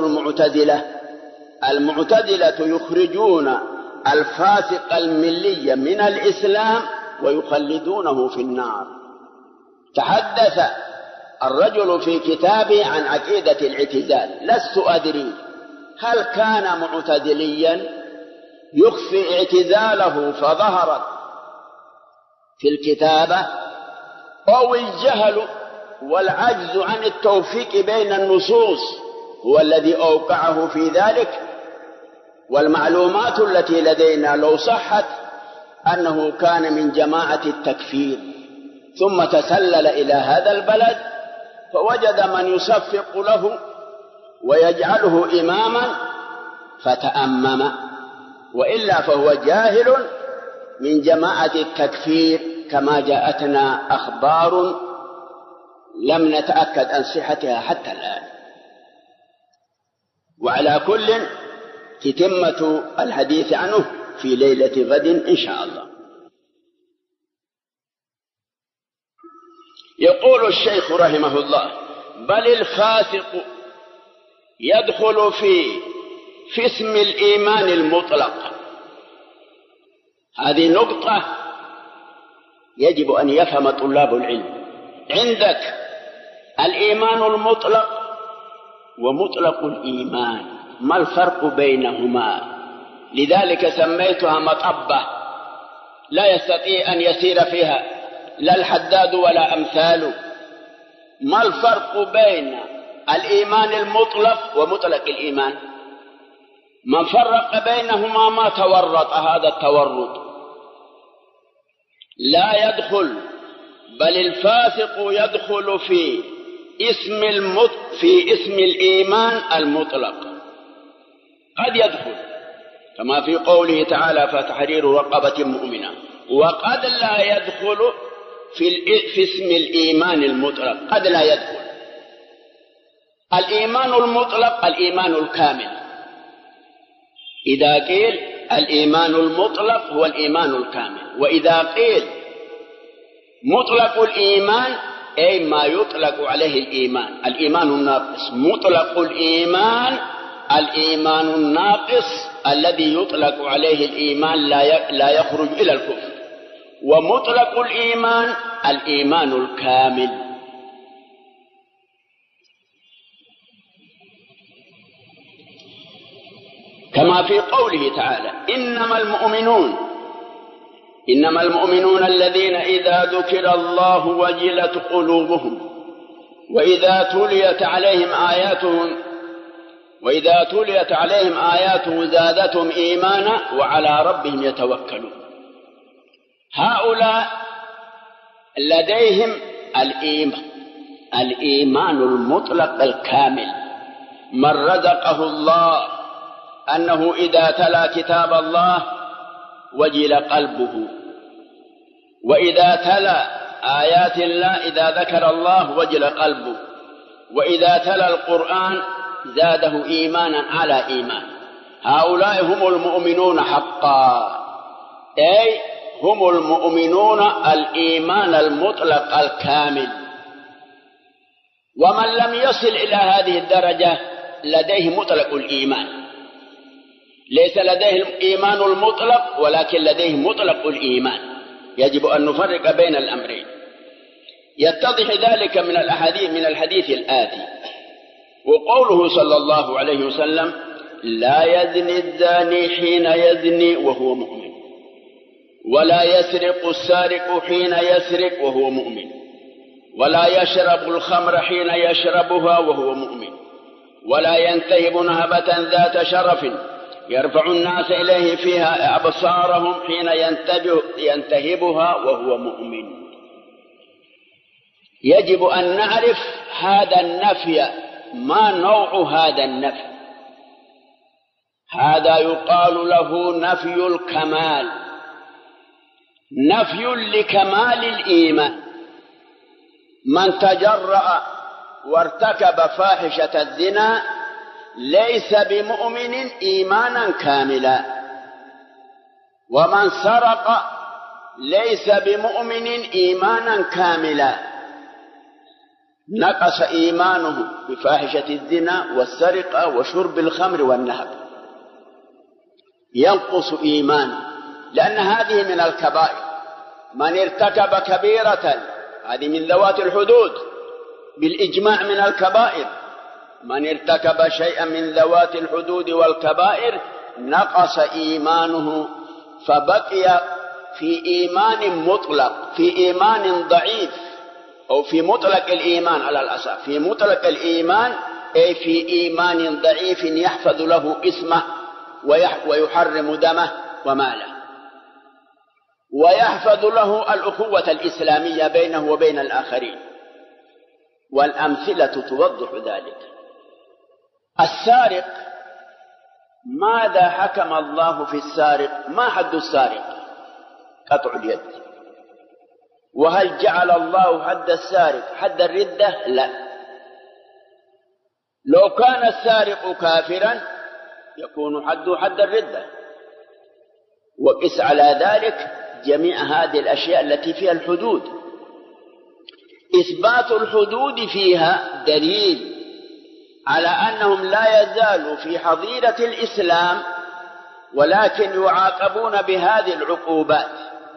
المعتزلة يخرجون الفاسق الملي من الإسلام ويخلدونه في النار. تحدث الرجل في كتابه عن عقيدة الاعتزال، لست أدري هل كان معتزليا يخفي اعتزاله فظهرت في الكتابة، أو الجهل والعجز عن التوفيق بين النصوص هو الذي أوقعه في ذلك. والمعلومات التي لدينا لو صحت أنه كان من جماعة التكفير ثم تسلل إلى هذا البلد فوجد من يصفق له ويجعله إماما فتأمم، وإلا فهو جاهل من جماعة التكفير كما جاءتنا أخبار لم نتأكد عن صحتها حتى الآن. وعلى كل تتمة الحديث عنه في ليلة غد إن شاء الله. يقول الشيخ رحمه الله: بل الفاسق يدخل في اسم الإيمان المطلق. هذه نقطة يجب أن يفهم طلاب العلم. عندك الإيمان المطلق ومطلق الإيمان، ما الفرق بينهما؟ لذلك سميتها مطبة لا يستطيع أن يسير فيها لا الحداد ولا أمثاله. ما الفرق بين الإيمان المطلق ومطلق الإيمان؟ من فرق بينهما ما تورط هذا التورط. لا يدخل، بل الفاسق يدخل في اسم الإيمان المطلق. قد يدخل كما في قوله تعالى: فتحرير رقبة مؤمنة، وقد لا يدخل في اسم الإيمان المطلق، قد لا يدخل. الإيمان المطلق الإيمان الكامل. إذا قيل الإيمان المطلق هو الإيمان الكامل، وإذا قيل مطلق الإيمان أي ما يطلق عليه الإيمان، الإيمان الناقص. مطلق الإيمان الإيمان الناقص الذي يطلق عليه الإيمان لا يخرج إلى الكفر. ومطلق الإيمان الإيمان الكامل. كما في قوله تعالى: إنما المؤمنون الذين إذا ذكر الله وجلت قلوبهم وإذا تليت عليهم آياته زادتهم إيمانا وعلى ربهم يتوكلون. هؤلاء لديهم الإيمان المطلق الكامل. من رزقه الله أنه إذا تلا كتاب الله وجل قلبه، وإذا تلا آيات الله إذا ذكر الله وجل قلبه، وإذا تلا القرآن زاده إيمانا على إيمان. هؤلاء هم المؤمنون حقا، أي هم المؤمنون الإيمان المطلق الكامل. ومن لم يصل إلى هذه الدرجة لديه مطلق الإيمان، ليس لديه الإيمان المطلق ولكن لديه مطلق الإيمان. يجب أن نفرق بين الأمرين. يتضح ذلك من الحديث الآتي: وقوله صلى الله عليه وسلم: لا يزني الزاني حين يزني وهو مؤمن، ولا يسرق السارق حين يسرق وهو مؤمن، ولا يشرب الخمر حين يشربها وهو مؤمن، ولا ينتهب نهبة ذات شرف يرفع الناس إليه فيها أبصارهم حين ينتهبها وهو مؤمن. يجب أن نعرف هذا النفي، ما نوع هذا النفي. هذا يقال له نفي الكمال، نفي لكمال الإيمان. من تجرأ وارتكب فاحشة الزنا ليس بمؤمن إيمانا كاملا، ومن سرق ليس بمؤمن إيمانا كاملا، نقص إيمانه بفاحشة الزنا والسرقة وشرب الخمر والنهب، ينقص إيمانه، لأن هذه من الكبائر. من ارتكب كبيرة، هذه من ذوات الحدود بالإجماع من الكبائر، من ارتكب شيئا من ذوات الحدود والكبائر نقص إيمانه، فبقي في إيمان مطلق، في إيمان ضعيف، أو في مطلق الإيمان على الأصح، في مطلق الإيمان أي في إيمان ضعيف يحفظ له اسمه ويحرم دمه وماله، ويحفظ له الأخوة الإسلامية بينه وبين الآخرين. والأمثلة توضح ذلك. السارق، ماذا حكم الله في السارق؟ ما حد السارق؟ قطع اليد. وهل جعل الله حد السارق حد الردة؟ لا. لو كان السارق كافرا يكون حده حد الردة. وقس على ذلك جميع هذه الأشياء التي فيها الحدود. إثبات الحدود فيها دليل على أنهم لا يزالوا في حظيرة الإسلام، ولكن يعاقبون بهذه العقوبات.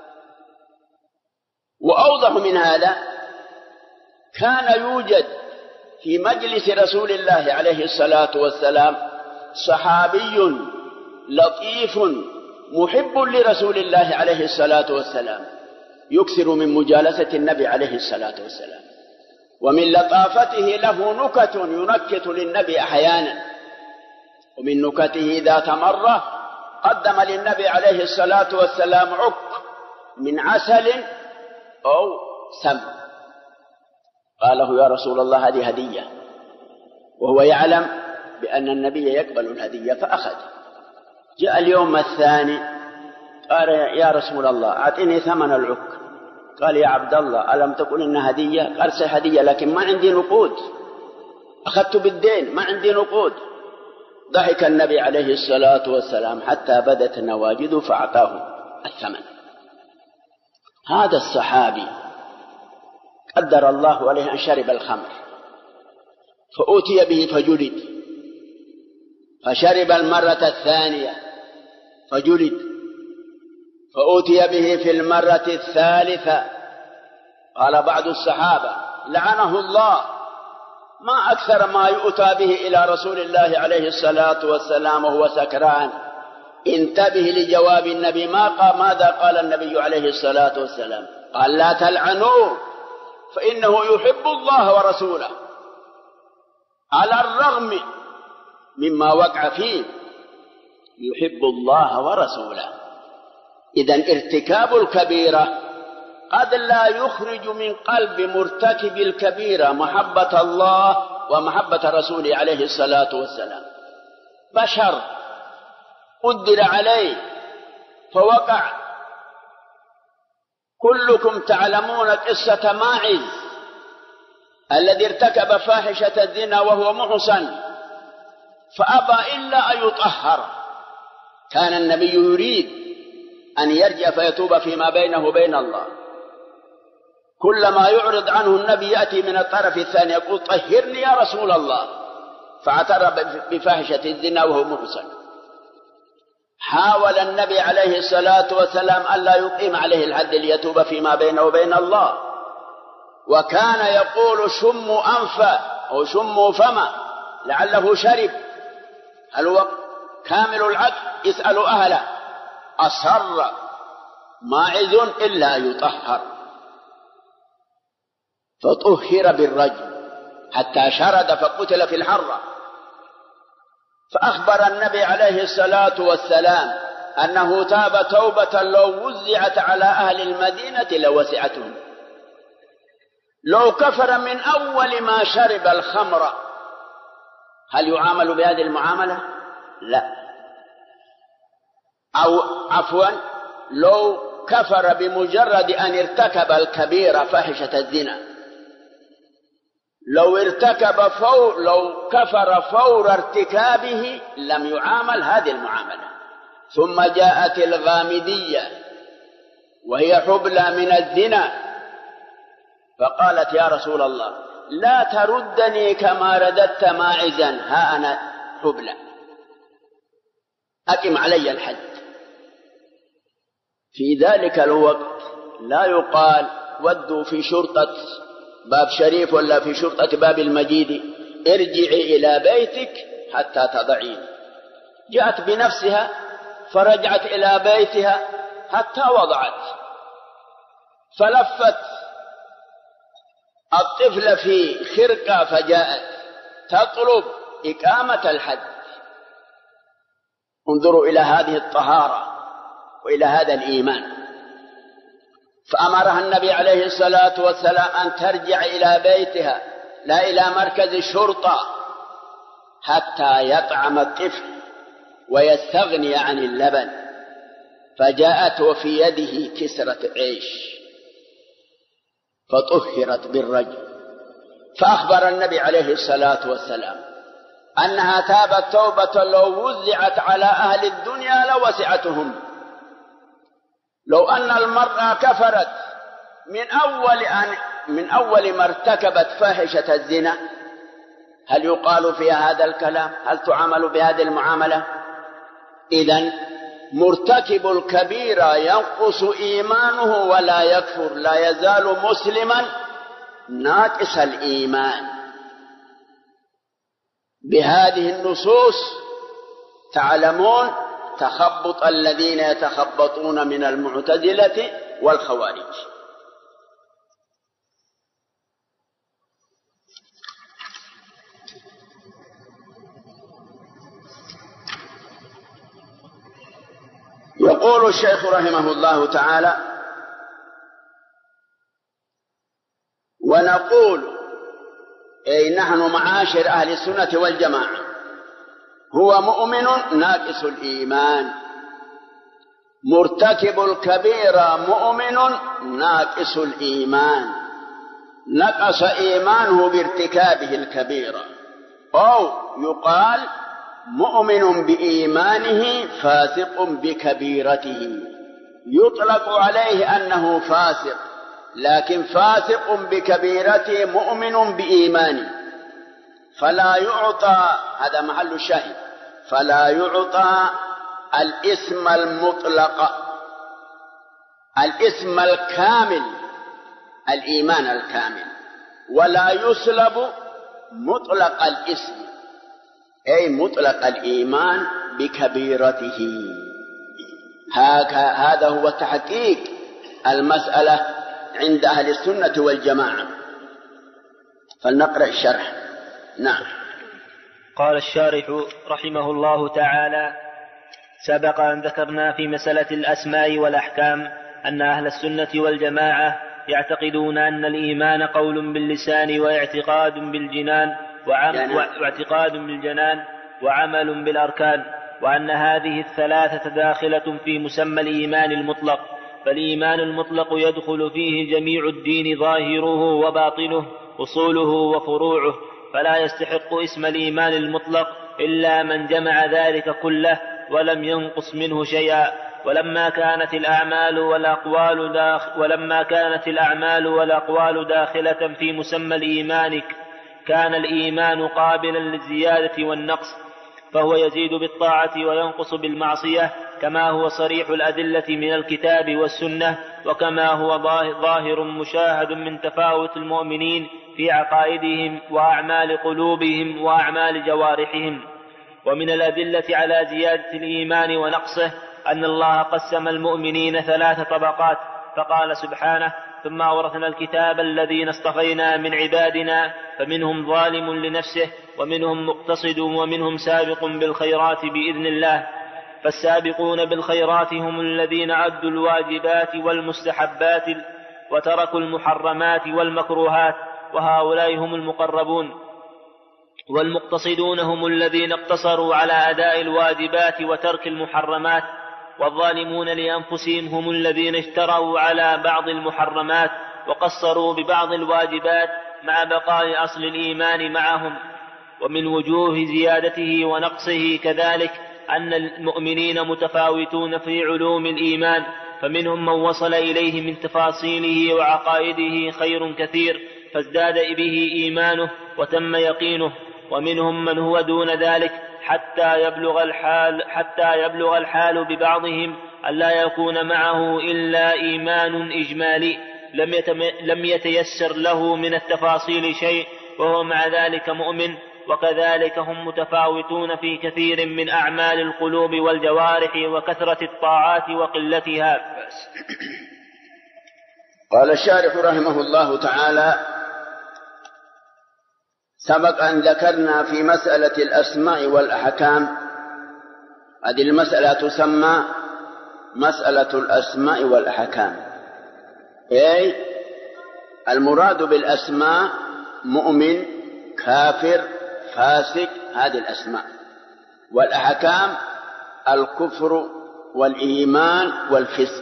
وأوضح من هذا، كان يوجد في مجلس رسول الله عليه الصلاة والسلام صحابي لطيف محب لرسول الله عليه الصلاة والسلام، يكثر من مجالسة النبي عليه الصلاة والسلام، ومن لطافته له نكت ينكت للنبي أحيانا. ومن نكته ذات مرة قدم للنبي عليه الصلاة والسلام عك من عسل أو سم، قال له: يا رسول الله هذه هدية، وهو يعلم بأن النبي يقبل الهدية فأخذ. جاء اليوم الثاني قال: يا رسول الله أعطني ثمن العك. قال: يا عبد الله ألم تقل إنها هدية؟ قال: هدية لكن ما عندي نقود، أخذت بالدين ما عندي نقود. ضحك النبي عليه الصلاة والسلام حتى بدت نواجذه فأعطاه الثمن. هذا الصحابي قدر الله عليه أن شرب الخمر، فأتي به فجلد، فشرب المرة الثانية فجلد، فأتي به في المرة الثالثة. قال بعض الصحابة: لعنه الله، ما أكثر ما يؤتى به إلى رسول الله عليه الصلاة والسلام وهو سكران. انتبه لجواب النبي، ماذا قال النبي عليه الصلاة والسلام؟ قال: لا تلعنوه فإنه يحب الله ورسوله، على الرغم مما وقع فيه يحب الله ورسوله. إذن ارتكاب الكبيرة قد لا يخرج من قلب مرتكب الكبيرة محبة الله ومحبة رسوله عليه الصلاة والسلام. بشر قدر عليه فوقع. كلكم تعلمون قصة ماعز الذي ارتكب فاحشة الزنا وهو محصن فأبى إلا أن يطهر. كان النبي يريد أن يرجع فيتوب فيما بينه وبين الله. كلما يعرض عنه النبي يأتي من الطرف الثاني يقول: طهرني يا رسول الله، فاعترف بفاحشة الزنا وهو محصن. حاول النبي عليه الصلاة والسلام ألا يقيم عليه الحد ليتوب فيما بينه وبين الله، وكان يقول: شموا أنفه أو شموا فمه لعله شرب. هل هو كامل العقل؟ اسألوا أهله. أصر ماعز إلا يطهر، فطهر بالرجم حتى شرد فقتل في الحرة. فأخبر النبي عليه الصلاة والسلام أنه تاب توبة لو وزعت على أهل المدينة لوسعتهم. لو كفر من أول ما شرب الخمر هل يعامل بهذه المعاملة؟ لا. أو عفوا، لو كفر بمجرد أن ارتكب الكبيرة فاحشة الزنا، لو كفر فور ارتكابه لم يعامل هذه المعاملة. ثم جاءت الغامدية وهي حبلى من الزنا، فقالت يا رسول الله لا تردني كما رددت ماعزا، ها أنا حبلى، أقم علي الحد. في ذلك الوقت لا يقال ودوا في شرطة باب شريف ولا في شرطة باب المجيد ارجعي إلى بيتك حتى تضعين. جاءت بنفسها فرجعت إلى بيتها حتى وضعت، فلفت الطفل في خرقة فجاءت تطلب إقامة الحد. انظروا إلى هذه الطهارة وإلى هذا الإيمان. فأمرها النبي عليه الصلاة والسلام أن ترجع إلى بيتها لا إلى مركز الشرطة حتى يطعم الطفل ويستغني عن اللبن. فجاءت وفي يده كسرة عيش فطهرت بالرجل. فأخبر النبي عليه الصلاة والسلام أنها تابت توبة لو وزعت على أهل الدنيا لوسعتهم. لو أن المرأة كفرت من أول ما ارتكبت فاحشة الزنا هل يقال فيها هذا الكلام؟ هل تعامل بهذه المعاملة؟ إذن مرتكب الكبيرة ينقص إيمانه ولا يكفر، لا يزال مسلما ناقص الإيمان. بهذه النصوص تعلمون تخبط الذين يتخبطون من المعتزلة والخوارج. يقول الشيخ رحمه الله تعالى: ونقول أي نحن معاشر أهل السنة والجماعة هو مؤمن ناقص الإيمان، مرتكب الكبيرة مؤمن ناقص الإيمان، نقص إيمانه بارتكابه الكبيرة. أو يقال مؤمن بإيمانه فاسق بكبيرته، يطلق عليه أنه فاسق، لكن فاسق بكبيرته مؤمن بإيمانه، فلا يعطى، هذا محل الشاهد، فلا يعطى الاسم المطلق، الاسم الكامل، الإيمان الكامل، ولا يسلب مطلق الاسم أي مطلق الإيمان بكبيرته. هذا هو تحقيق المسألة عند أهل السنة والجماعة. فلنقرأ الشرح. نعم. قال الشارح رحمه الله تعالى: سبق أن ذكرنا في مسألة الأسماء والأحكام أن أهل السنة والجماعة يعتقدون أن الإيمان قول باللسان واعتقاد بالجنان وعمل بالأركان، وأن هذه الثلاثة داخلة في مسمى الإيمان المطلق. فالإيمان المطلق يدخل فيه جميع الدين ظاهره وباطنه، أصوله وفروعه، فلا يستحق اسم الإيمان المطلق إلا من جمع ذلك كله ولم ينقص منه شيئا. ولما كانت الأعمال والأقوال داخلة في مسمى الإيمان كان الإيمان قابلا للزيادة والنقص، فهو يزيد بالطاعة وينقص بالمعصية، كما هو صريح الأدلة من الكتاب والسنة، وكما هو ظاهر مشاهد من تفاوت المؤمنين في عقائدهم وأعمال قلوبهم وأعمال جوارحهم. ومن الأدلة على زيادة الإيمان ونقصه أن الله قسم المؤمنين 3 طبقات، فقال سبحانه: ثم أورثنا الكتاب الذين اصطفينا من عبادنا فمنهم ظالم لنفسه ومنهم مقتصد ومنهم سابق بالخيرات بإذن الله. فالسابقون بالخيرات هم الذين أدوا الواجبات والمستحبات وتركوا المحرمات والمكروهات، وهؤلاء هم المقربون. والمقتصدون هم الذين اقتصروا على أداء الواجبات وترك المحرمات. والظالمون لأنفسهم هم الذين اجتروا على بعض المحرمات وقصروا ببعض الواجبات مع بقاء أصل الإيمان معهم. ومن وجوه زيادته ونقصه كذلك أن المؤمنين متفاوتون في علوم الإيمان، فمنهم من وصل إليه من تفاصيله وعقائده خير كثير فازداد به إيمانه وتم يقينه، ومنهم من هو دون ذلك حتى يبلغ الحال ببعضهم أن لا يكون معه إلا إيمان إجمالي لم يتيسر له من التفاصيل شيء وهو مع ذلك مؤمن. وكذلك هم متفاوتون في كثير من أعمال القلوب والجوارح وكثرة الطاعات وقلتها. قال الشارح رحمه الله تعالى: سبق أن ذكرنا في مسألة الأسماء والأحكام، هذه المسألة تسمى مسألة الأسماء والأحكام، أي المراد بالأسماء مؤمن، كافر، فاسق، هذه الأسماء. والأحكام الكفر والإيمان والفسق.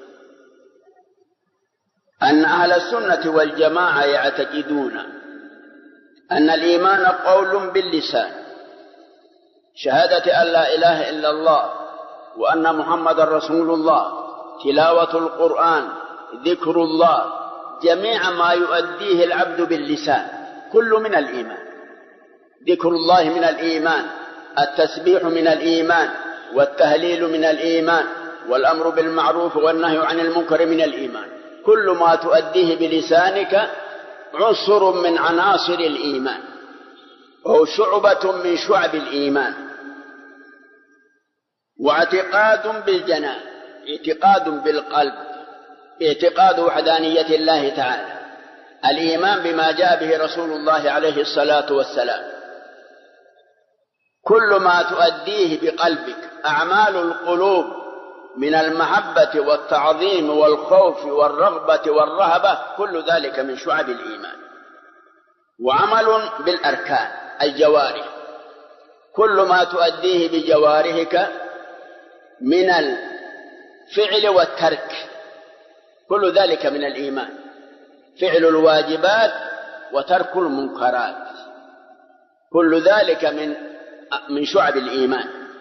أن أهل السنة والجماعة يعتقدون أن الإيمان قول باللسان، شهادة أن لا إله إلا الله وأن محمد رسول الله، تلاوة القرآن، ذكر الله، جميع ما يؤديه العبد باللسان كل من الإيمان. ذكر الله من الإيمان، التسبيح من الإيمان، والتهليل من الإيمان، والأمر بالمعروف والنهي عن المنكر من الإيمان. كل ما تؤديه بلسانك عنصر من عناصر الإيمان، وهو شعبة من شعب الإيمان. واعتقاد بالجنان، اعتقاد بالقلب، اعتقاد وحدانية الله تعالى، الإيمان بما جاء به رسول الله عليه الصلاة والسلام. كل ما تؤديه بقلبك، أعمال القلوب من المحبة والتعظيم والخوف والرغبة والرهبة، كل ذلك من شعب الإيمان. وعمل بالأركان، الجوارح، كل ما تؤديه بجوارحك من الفعل والترك، كل ذلك من الإيمان. فعل الواجبات وترك المنكرات، كل ذلك من شعب الإيمان.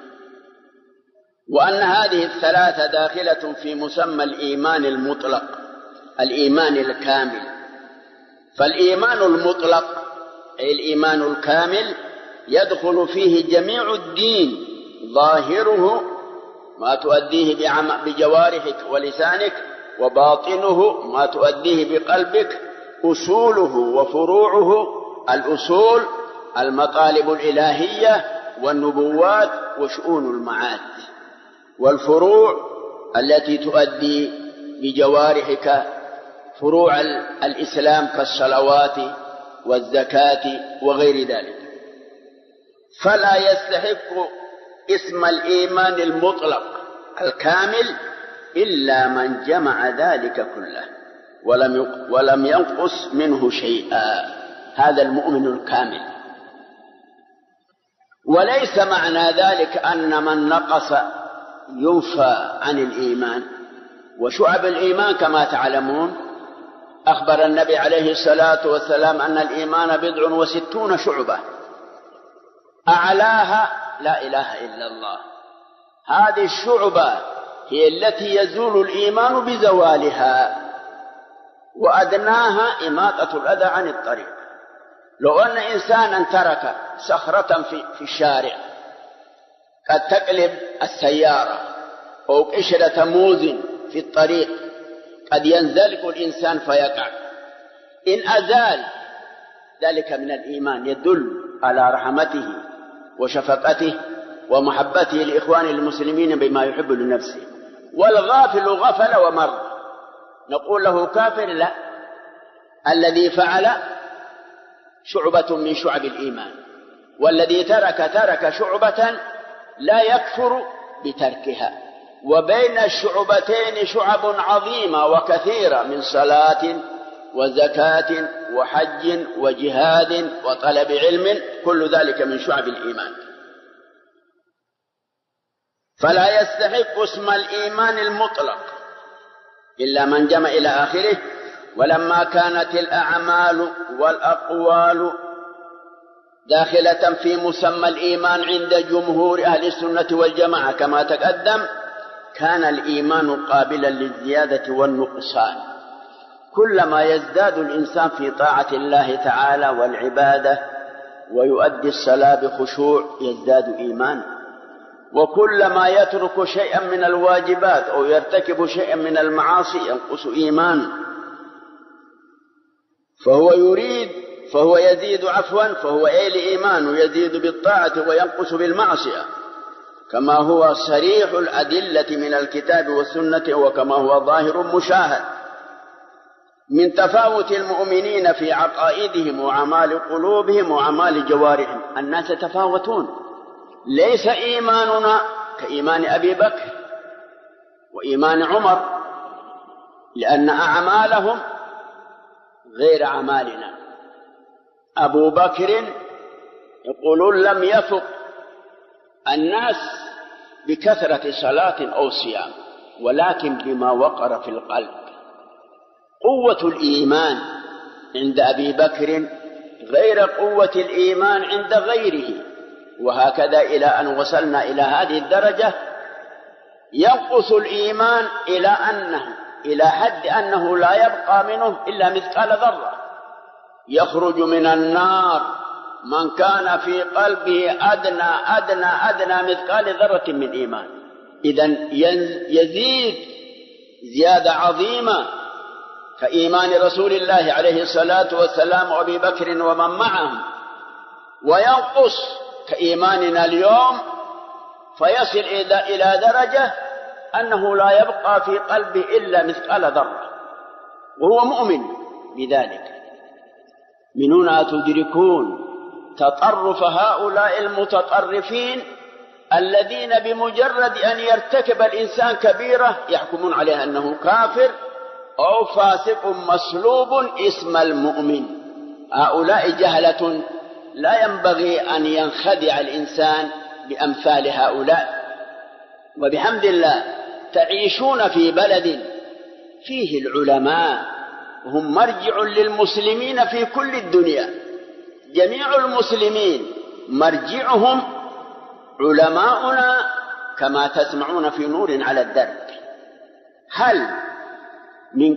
وأن هذه الثلاثة داخلة في مسمى الإيمان المطلق، الإيمان الكامل. فالإيمان المطلق أي الإيمان الكامل يدخل فيه جميع الدين، ظاهره ما تؤديه بجوارحك ولسانك، وباطنه ما تؤديه بقلبك، أصوله وفروعه. الأصول المطالب الإلهية والنبوات وشؤون المعاد، والفروع التي تؤدي بجوارحك فروع الإسلام كالصلوات والزكاة وغير ذلك. فلا يستحق اسم الإيمان المطلق الكامل إلا من جمع ذلك كله ولم ينقص منه شيئا، هذا المؤمن الكامل. وليس معنى ذلك أن من نقص ينفى عن الإيمان. وشعب الإيمان كما تعلمون أخبر النبي عليه الصلاة والسلام أن الإيمان 60 شعبة، أعلاها لا إله إلا الله. هذه الشعبة هي التي يزول الإيمان بزوالها، وأدناها إماطة الأذى عن الطريق. لو أن إنسانا ترك صخرة في الشارع قد تقلب السيارة، أو قشرة موز في الطريق قد ينزلق الإنسان فيقع، إن أزال ذلك من الإيمان يدل على رحمته وشفقته ومحبته لإخوانه المسلمين بما يحب لنفسه. والغافل غفل ومر، نقول له كافر؟ لا، الذي فعل شعبة من شعب الإيمان، والذي ترك شعبة لا يكفر بتركها. وبين الشعبتين شعب عظيمة وكثيرة من صلاة وزكاة وحج وجهاد وطلب علم، كل ذلك من شعب الإيمان. فلا يستحق اسم الإيمان المطلق إلا من جمع إلى آخره. ولما كانت الأعمال والأقوال داخلة في مسمى الإيمان عند جمهور أهل السنة والجماعة كما تقدم، كان الإيمان قابلا للزيادة والنقصان. كلما يزداد الإنسان في طاعة الله تعالى والعبادة ويؤدي الصلاة بخشوع يزداد إيمانا، وكلما يترك شيئا من الواجبات أو يرتكب شيئا من المعاصي ينقص إيمانه. فهو الإيمان يزيد بالطاعة وينقص بالمعصية، كما هو صريح الأدلة من الكتاب والسنة، وكما هو ظاهر مشاهد من تفاوت المؤمنين في عقائدهم وأعمال قلوبهم وأعمال جوارحهم. الناس يتفاوتون، ليس إيماننا كإيمان أبي بكر وإيمان عمر، لأن أعمالهم غير أعمالنا. أبو بكر يقولون لم يفق الناس بكثرة صلاة أو صيام، ولكن بما وقر في القلب. قوة الإيمان عند أبي بكر غير قوة الإيمان عند غيره، وهكذا إلى أن وصلنا إلى هذه الدرجة. ينقص الإيمان إلى حد أنه لا يبقى منه إلا مثقال ذرة. يخرج من النار من كان في قلبه أدنى مثقال ذرة من إيمان. إذن يزيد زيادة عظيمة كإيمان رسول الله عليه الصلاة والسلام وأبي بكر ومن معهم، وينقص كإيماننا اليوم فيصل إلى درجة أنه لا يبقى في قلبه إلا مثقال ذرة وهو مؤمن بذلك. من هنا تدركون تطرف هؤلاء المتطرفين الذين بمجرد أن يرتكب الإنسان كبيرة يحكمون عليه أنه كافر أو فاسق مسلوب اسم المؤمن. هؤلاء جهلة، لا ينبغي أن ينخدع الإنسان بأمثال هؤلاء. وبحمد الله تعيشون في بلد فيه العلماء، هم مرجع للمسلمين في كل الدنيا. جميع المسلمين مرجعهم علماؤنا كما تسمعون في نور على الدرب. هل من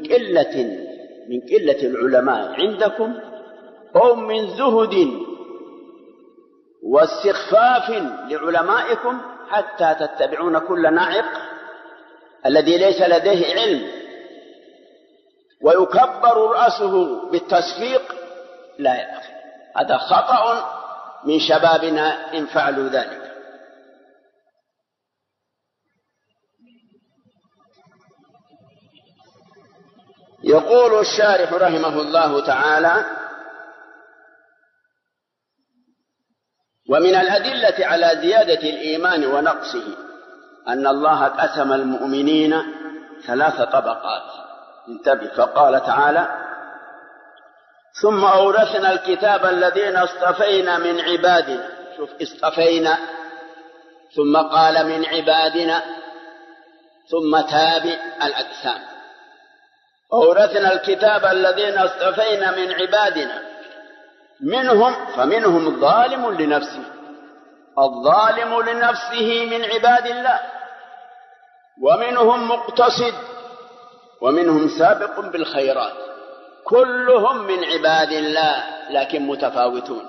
قلة العلماء عندكم أو من زهد واستخفاف لعلمائكم حتى تتبعون كل ناعق الذي ليس لديه علم ويكبر رأسه بالتصفيق؟ لا يا أخي، هذا خطأ من شبابنا إن فعلوا ذلك. يقول الشارح رحمه الله تعالى: ومن الأدلة على زيادة الإيمان ونقصه أن الله قسم المؤمنين 3 طبقات. انتبه، فقال تعالى: ثم أورثنا الكتاب الذين اصطفينا من عبادنا. شوف، اصطفينا، ثم قال من عبادنا، ثم تابع الأقسام. أورثنا الكتاب الذين اصطفينا من عبادنا فمنهم ظالم لنفسه، الظالم لنفسه من عباد الله، ومنهم مقتصد، ومنهم سابق بالخيرات، كلهم من عباد الله لكن متفاوتون.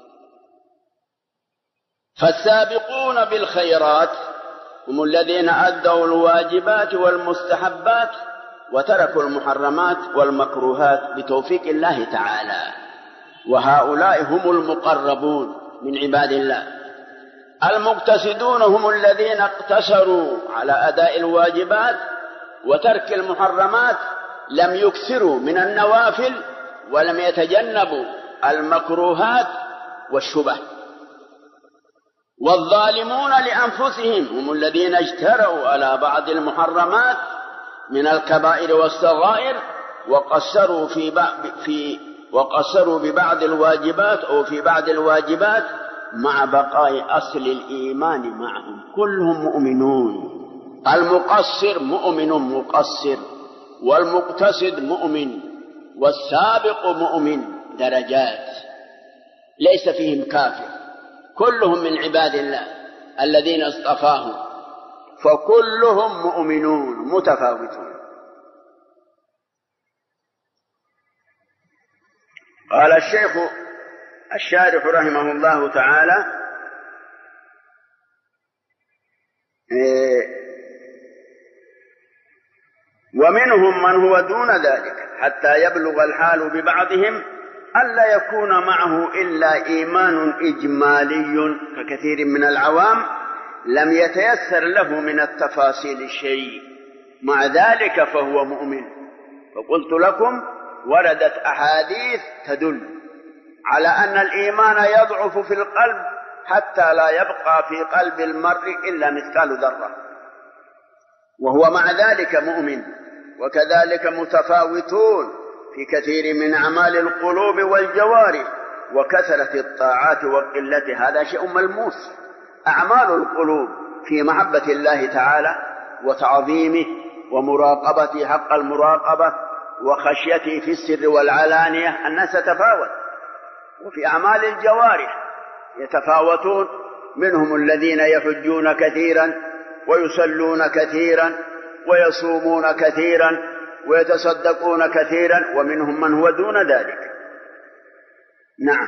فالسابقون بالخيرات هم الذين أدوا الواجبات والمستحبات وتركوا المحرمات والمكروهات بتوفيق الله تعالى، وهؤلاء هم المقربون من عباد الله. المقتصدون هم الذين اقتصروا على أداء الواجبات وترك المحرمات، لم يكثروا من النوافل ولم يتجنبوا المكروهات والشبه. والظالمون لأنفسهم هم الذين اجتروا على بعض المحرمات من الكبائر والصغائر وقصروا ببعض الواجبات أو في بعض الواجبات مع بقاء أصل الإيمان معهم. كلهم مؤمنون، المقصر مؤمن مقصر، والمقتصد مؤمن، والسابق مؤمن، درجات ليس فيهم كافر، كلهم من عباد الله الذين اصطفاهم، فكلهم مؤمنون متفاوتون. قال الشيخ الشارح رحمه الله تعالى: ومنهم من هو دون ذلك حتى يبلغ الحال ببعضهم ألا يكون معه إلا إيمان إجمالي ككثير من العوام لم يتيسر له من التفاصيل شيء، مع ذلك فهو مؤمن. فقلت لكم وردت أحاديث تدل على أن الإيمان يضعف في القلب حتى لا يبقى في قلب المرء إلا مثقال ذرة، وهو مع ذلك مؤمن. وكذلك متفاوتون في كثير من أعمال القلوب والجوارح وكثرة الطاعات وقلتها، هذا شيء ملموس. أعمال القلوب في محبة الله تعالى وتعظيمه ومراقبته حق المراقبة وخشيته في السر والعلانية الناس تتفاوت. وفي أعمال الجوارح يتفاوتون، منهم الذين يحجون كثيرا ويصلون كثيرا ويصومون كثيرا ويتصدقون كثيرا، ومنهم من هو دون ذلك. نعم.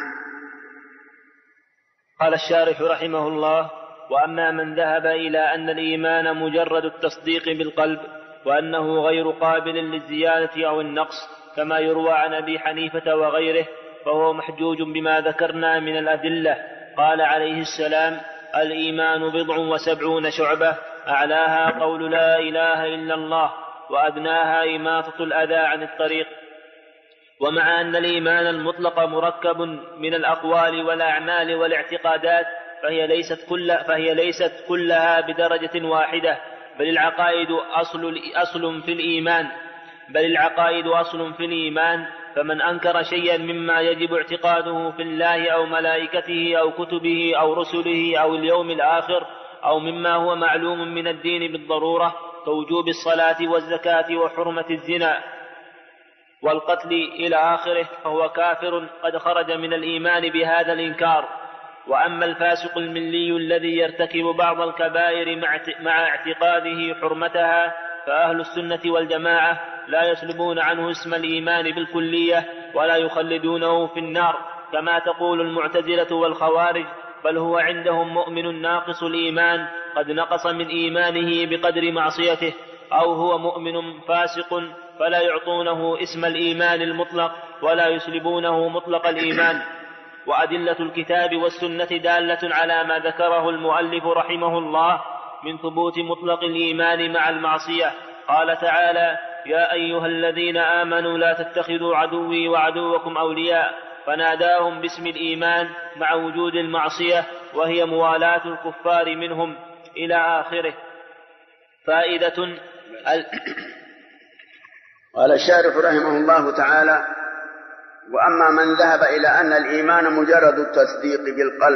قال الشارح رحمه الله: وأما من ذهب إلى أن الإيمان مجرد التصديق بالقلب وأنه غير قابل للزيادة أو النقص كما يروى عن أبي حنيفة وغيره فهو محجوج بما ذكرنا من الأدلة. قال عليه السلام: الإيمان 77 شعبة، أعلاها قول لا إله إلا الله، وأدناها إماطة الأذى عن الطريق. ومع أن الإيمان المطلق مركب من الأقوال والأعمال والاعتقادات فهي ليست كلها بدرجة واحدة، بل العقائد أصل في الإيمان، فمن أنكر شيئا مما يجب اعتقاده في الله أو ملائكته أو كتبه أو رسله أو اليوم الآخر أو مما هو معلوم من الدين بالضرورة كوجوب الصلاة والزكاة وحرمة الزنا والقتل إلى آخره فهو كافر قد خرج من الإيمان بهذا الإنكار. وأما الفاسق الملي الذي يرتكب بعض الكبائر مع اعتقاده حرمتها فأهل السنة والجماعة لا يسلبون عنه اسم الإيمان بالكلية ولا يخلدونه في النار كما تقول المعتزلة والخوارج، بل هو عندهم مؤمن ناقص الإيمان قد نقص من إيمانه بقدر معصيته، أو هو مؤمن فاسق فلا يعطونه اسم الإيمان المطلق ولا يسلبونه مطلق الإيمان. وأدلة الكتاب والسنة دالة على ما ذكره المؤلف رحمه الله من ثبوت مطلق الإيمان مع المعصية. قال تعالى: يا أيها الذين آمنوا لا تتخذوا عدوي وعدوكم أولياء، فناداهم باسم الإيمان مع وجود المعصية وهي موالاة الكفار منهم إلى آخره. فائدة قال الشارح رحمه الله تعالى: وأما من ذهب إلى أن الإيمان مجرد التصديق بالقلب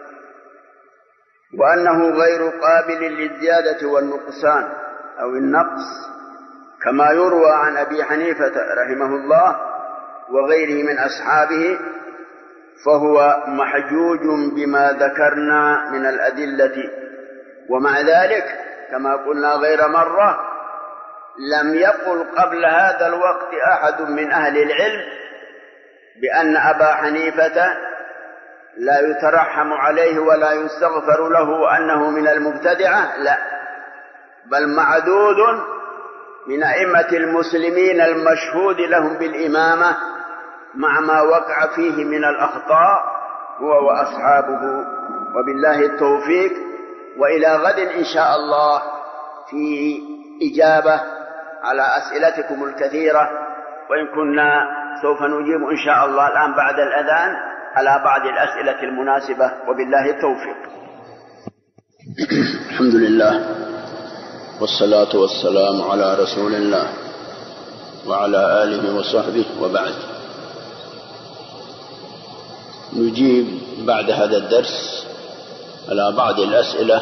وأنه غير قابل للزيادة والنقصان أو النقص كما يروى عن أبي حنيفة رحمه الله وغيره من أصحابه، فهو محجوج بما ذكرنا من الأدلة. ومع ذلك كما قلنا غير مرة لم يقل قبل هذا الوقت أحد من أهل العلم بأن أبا حنيفة لا يترحم عليه ولا يستغفر له وأنه من المبتدعة، لا، بل معدود من أئمة المسلمين المشهود لهم بالإمامة مع ما وقع فيه من الأخطاء هو وأصحابه. وبالله التوفيق، وإلى غد إن شاء الله في إجابة على أسئلتكم الكثيرة، وإن كنا سوف نجيب إن شاء الله الآن بعد الأذان على بعض الأسئلة المناسبة، وبالله التوفيق. الحمد لله والصلاة والسلام على رسول الله وعلى آله وصحبه، وبعد. نجيب بعد هذا الدرس على بعض الأسئلة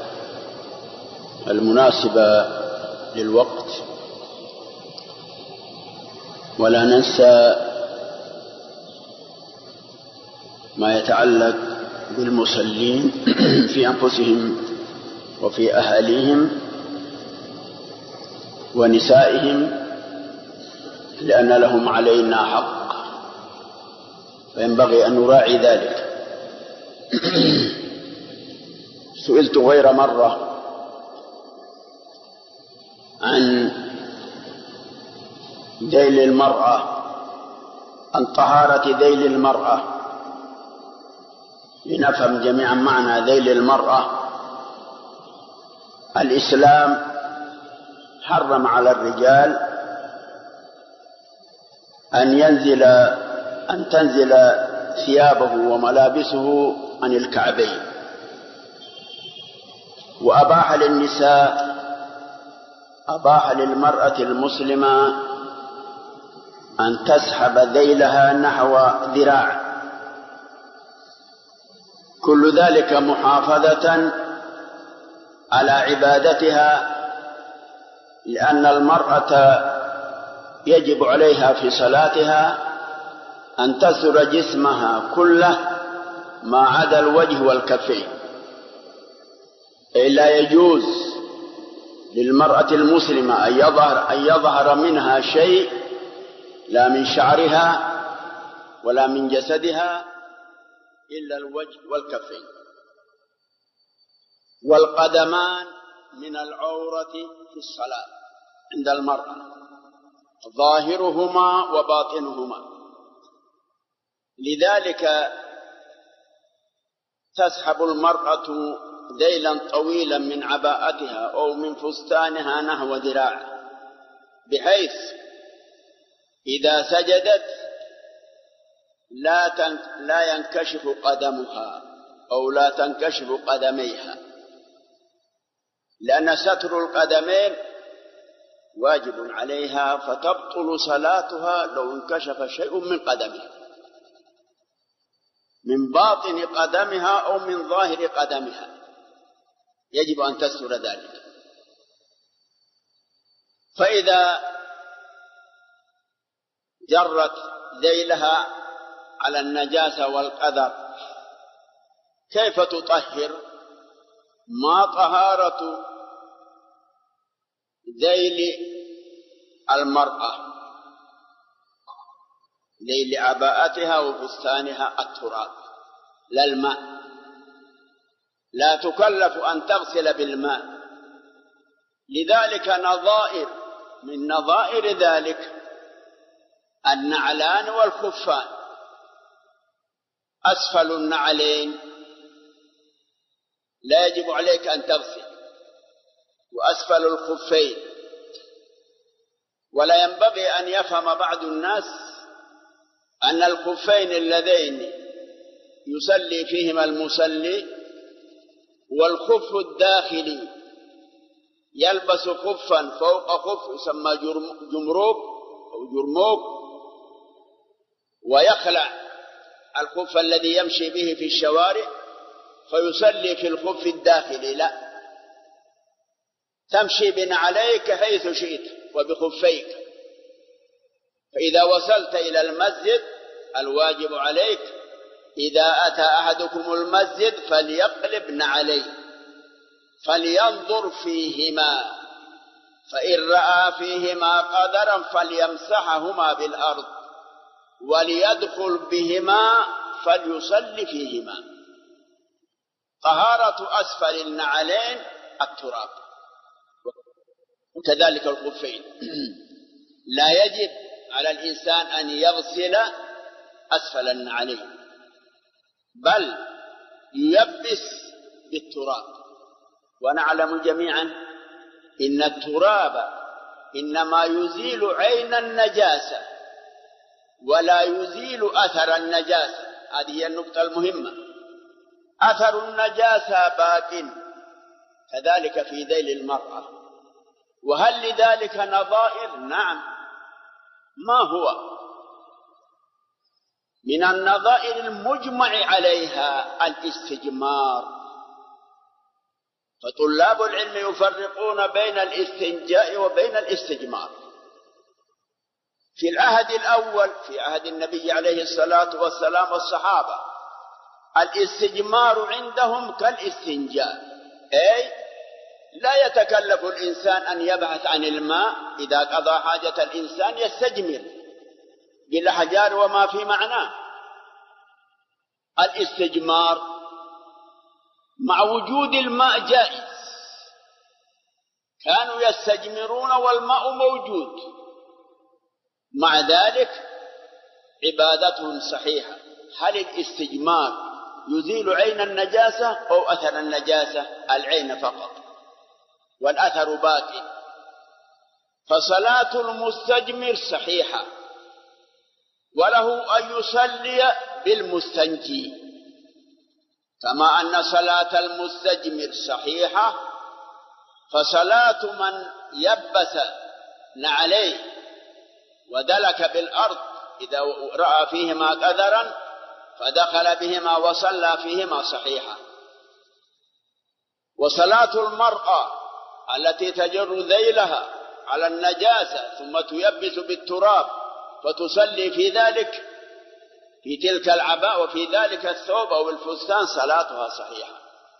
المناسبة للوقت، ولا ننسى ما يتعلق بالمصلين في أنفسهم وفي أهاليهم ونسائهم، لأن لهم علينا حق فينبغي أن نراعي ذلك. سئلت غير مرة عن ذيل المرأة، عن طهارة ذيل المرأة، لنفهم جميعا معنى ذيل المرأة. الإسلام حرم على الرجال أن تنزل ثيابه وملابسه عن الكعبين، وأباح للنساء، أباح للمرأة المسلمة أن تسحب ذيلها نحو ذراع، كل ذلك محافظة على عبادتها، لأن المرأة يجب عليها في صلاتها أن تستر جسمها كله ما عدا الوجه والكفين. لا يجوز للمرأة المسلمة أن يظهر منها شيء، لا من شعرها ولا من جسدها، إلا الوجه والكفين. والقدمان من العورة في الصلاة عند المرأة، ظاهرهما وباطنهما، لذلك تسحب المرأة ذيلا طويلا من عباءتها أو من فستانها نحو ذراع، بحيث إذا سجدت لا ينكشف قدمها أو لا تنكشف قدميها، لأن ستر القدمين واجب عليها، فتبطل صلاتها لو انكشف شيء من قدمها، من باطن قدمها أو من ظاهر قدمها، يجب أن تستر ذلك. فإذا جرت ذيلها على النجاسة والقذر كيف تطهر؟ ما طهارة ذيل المرأة، ذيل عباءتها وفستانها التراب لا الماء، لا تكلف أن تغسل بالماء. لذلك نظائر من نظائر ذلك النعلان والخفان. أسفل النعلين لا يجب عليك أن تغسل، وأسفل الخفين. ولا ينبغي أن يفهم بعض الناس أن الخفين اللذين يصلي فيهما المصلي والخف الداخلي يلبس خفا فوق خف يسمى جمروب أو جرموب، ويخلع الخف الذي يمشي به في الشوارع فيصلي في الخف الداخلي. لا، تمشي بنعليك حيث شئت وبخفيك. فإذا وصلت إلى المسجد الواجب عليك إذا أتى أحدكم المسجد فليقلب نعليه، فلينظر فيهما، فإن رأى فيهما قدرا فليمسحهما بالأرض، وليدخل بهما فليصلي فيهما. طهارة أسفل النعلين التراب، وكذلك الخفين. لا يجب على الإنسان أن يغسل أسفل النعلين، بل ييبس بالتراب. ونعلم جميعا إن التراب إنما يزيل عين النجاسة، ولا يزيل أثر النجاسة. هذه هي النقطة المهمة. أثر النجاسة باق، كذلك في ذيل المرأة. وهل لذلك نظائر؟ نعم. ما هو؟ من النظائر المجمع عليها الاستجمار. فطلاب العلم يفرقون بين الاستنجاء وبين الاستجمار. في العهد الأول، في عهد النبي عليه الصلاة والسلام والصحابة، الاستجمار عندهم كالاستنجاء، أي لا يتكلف الإنسان أن يبحث عن الماء، إذا قضى حاجة الإنسان يستجمر بالأحجار وما في معناه. الاستجمار مع وجود الماء جائز، كانوا يستجمرون والماء موجود، مع ذلك عبادتهم صحيحة. هل الاستجمار يزيل عين النجاسة أو أثر النجاسة؟ العين فقط، والأثر باقي. فصلاة المستجمر صحيحة، وله أن يصلي بالمستنجي، كما أن صلاة المستجمر صحيحة، فصلاة من يبس نعليه ودلك بالأرض إذا رأى فيهما قذرا فدخل بهما وصلى فيهما صحيحة. وصلاة المرأة التي تجر ذيلها على النجاسة ثم تيبس بالتراب فتصلي في ذلك، في تلك العباء وفي ذلك الثوب أو الفستان، صلاتها صحيحة.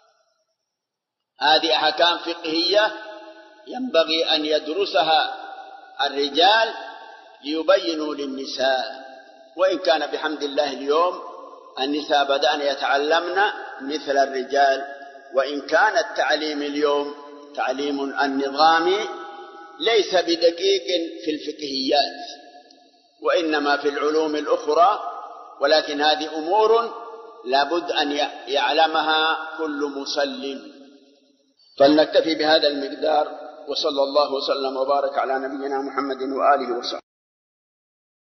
هذه أحكام فقهية ينبغي أن يدرسها الرجال ليبينوا للنساء. وإن كان بحمد الله اليوم النساء بدأن يتعلمن مثل الرجال، وإن كان التعليم اليوم تعليم النظامي ليس بدقيق في الفقهيات، وإنما في العلوم الأخرى، ولكن هذه أمور لابد أن يعلمها كل مسلم. فلنكتفي بهذا المقدار، وصلى الله وسلم وبارك على نبينا محمد وآله وصحبه.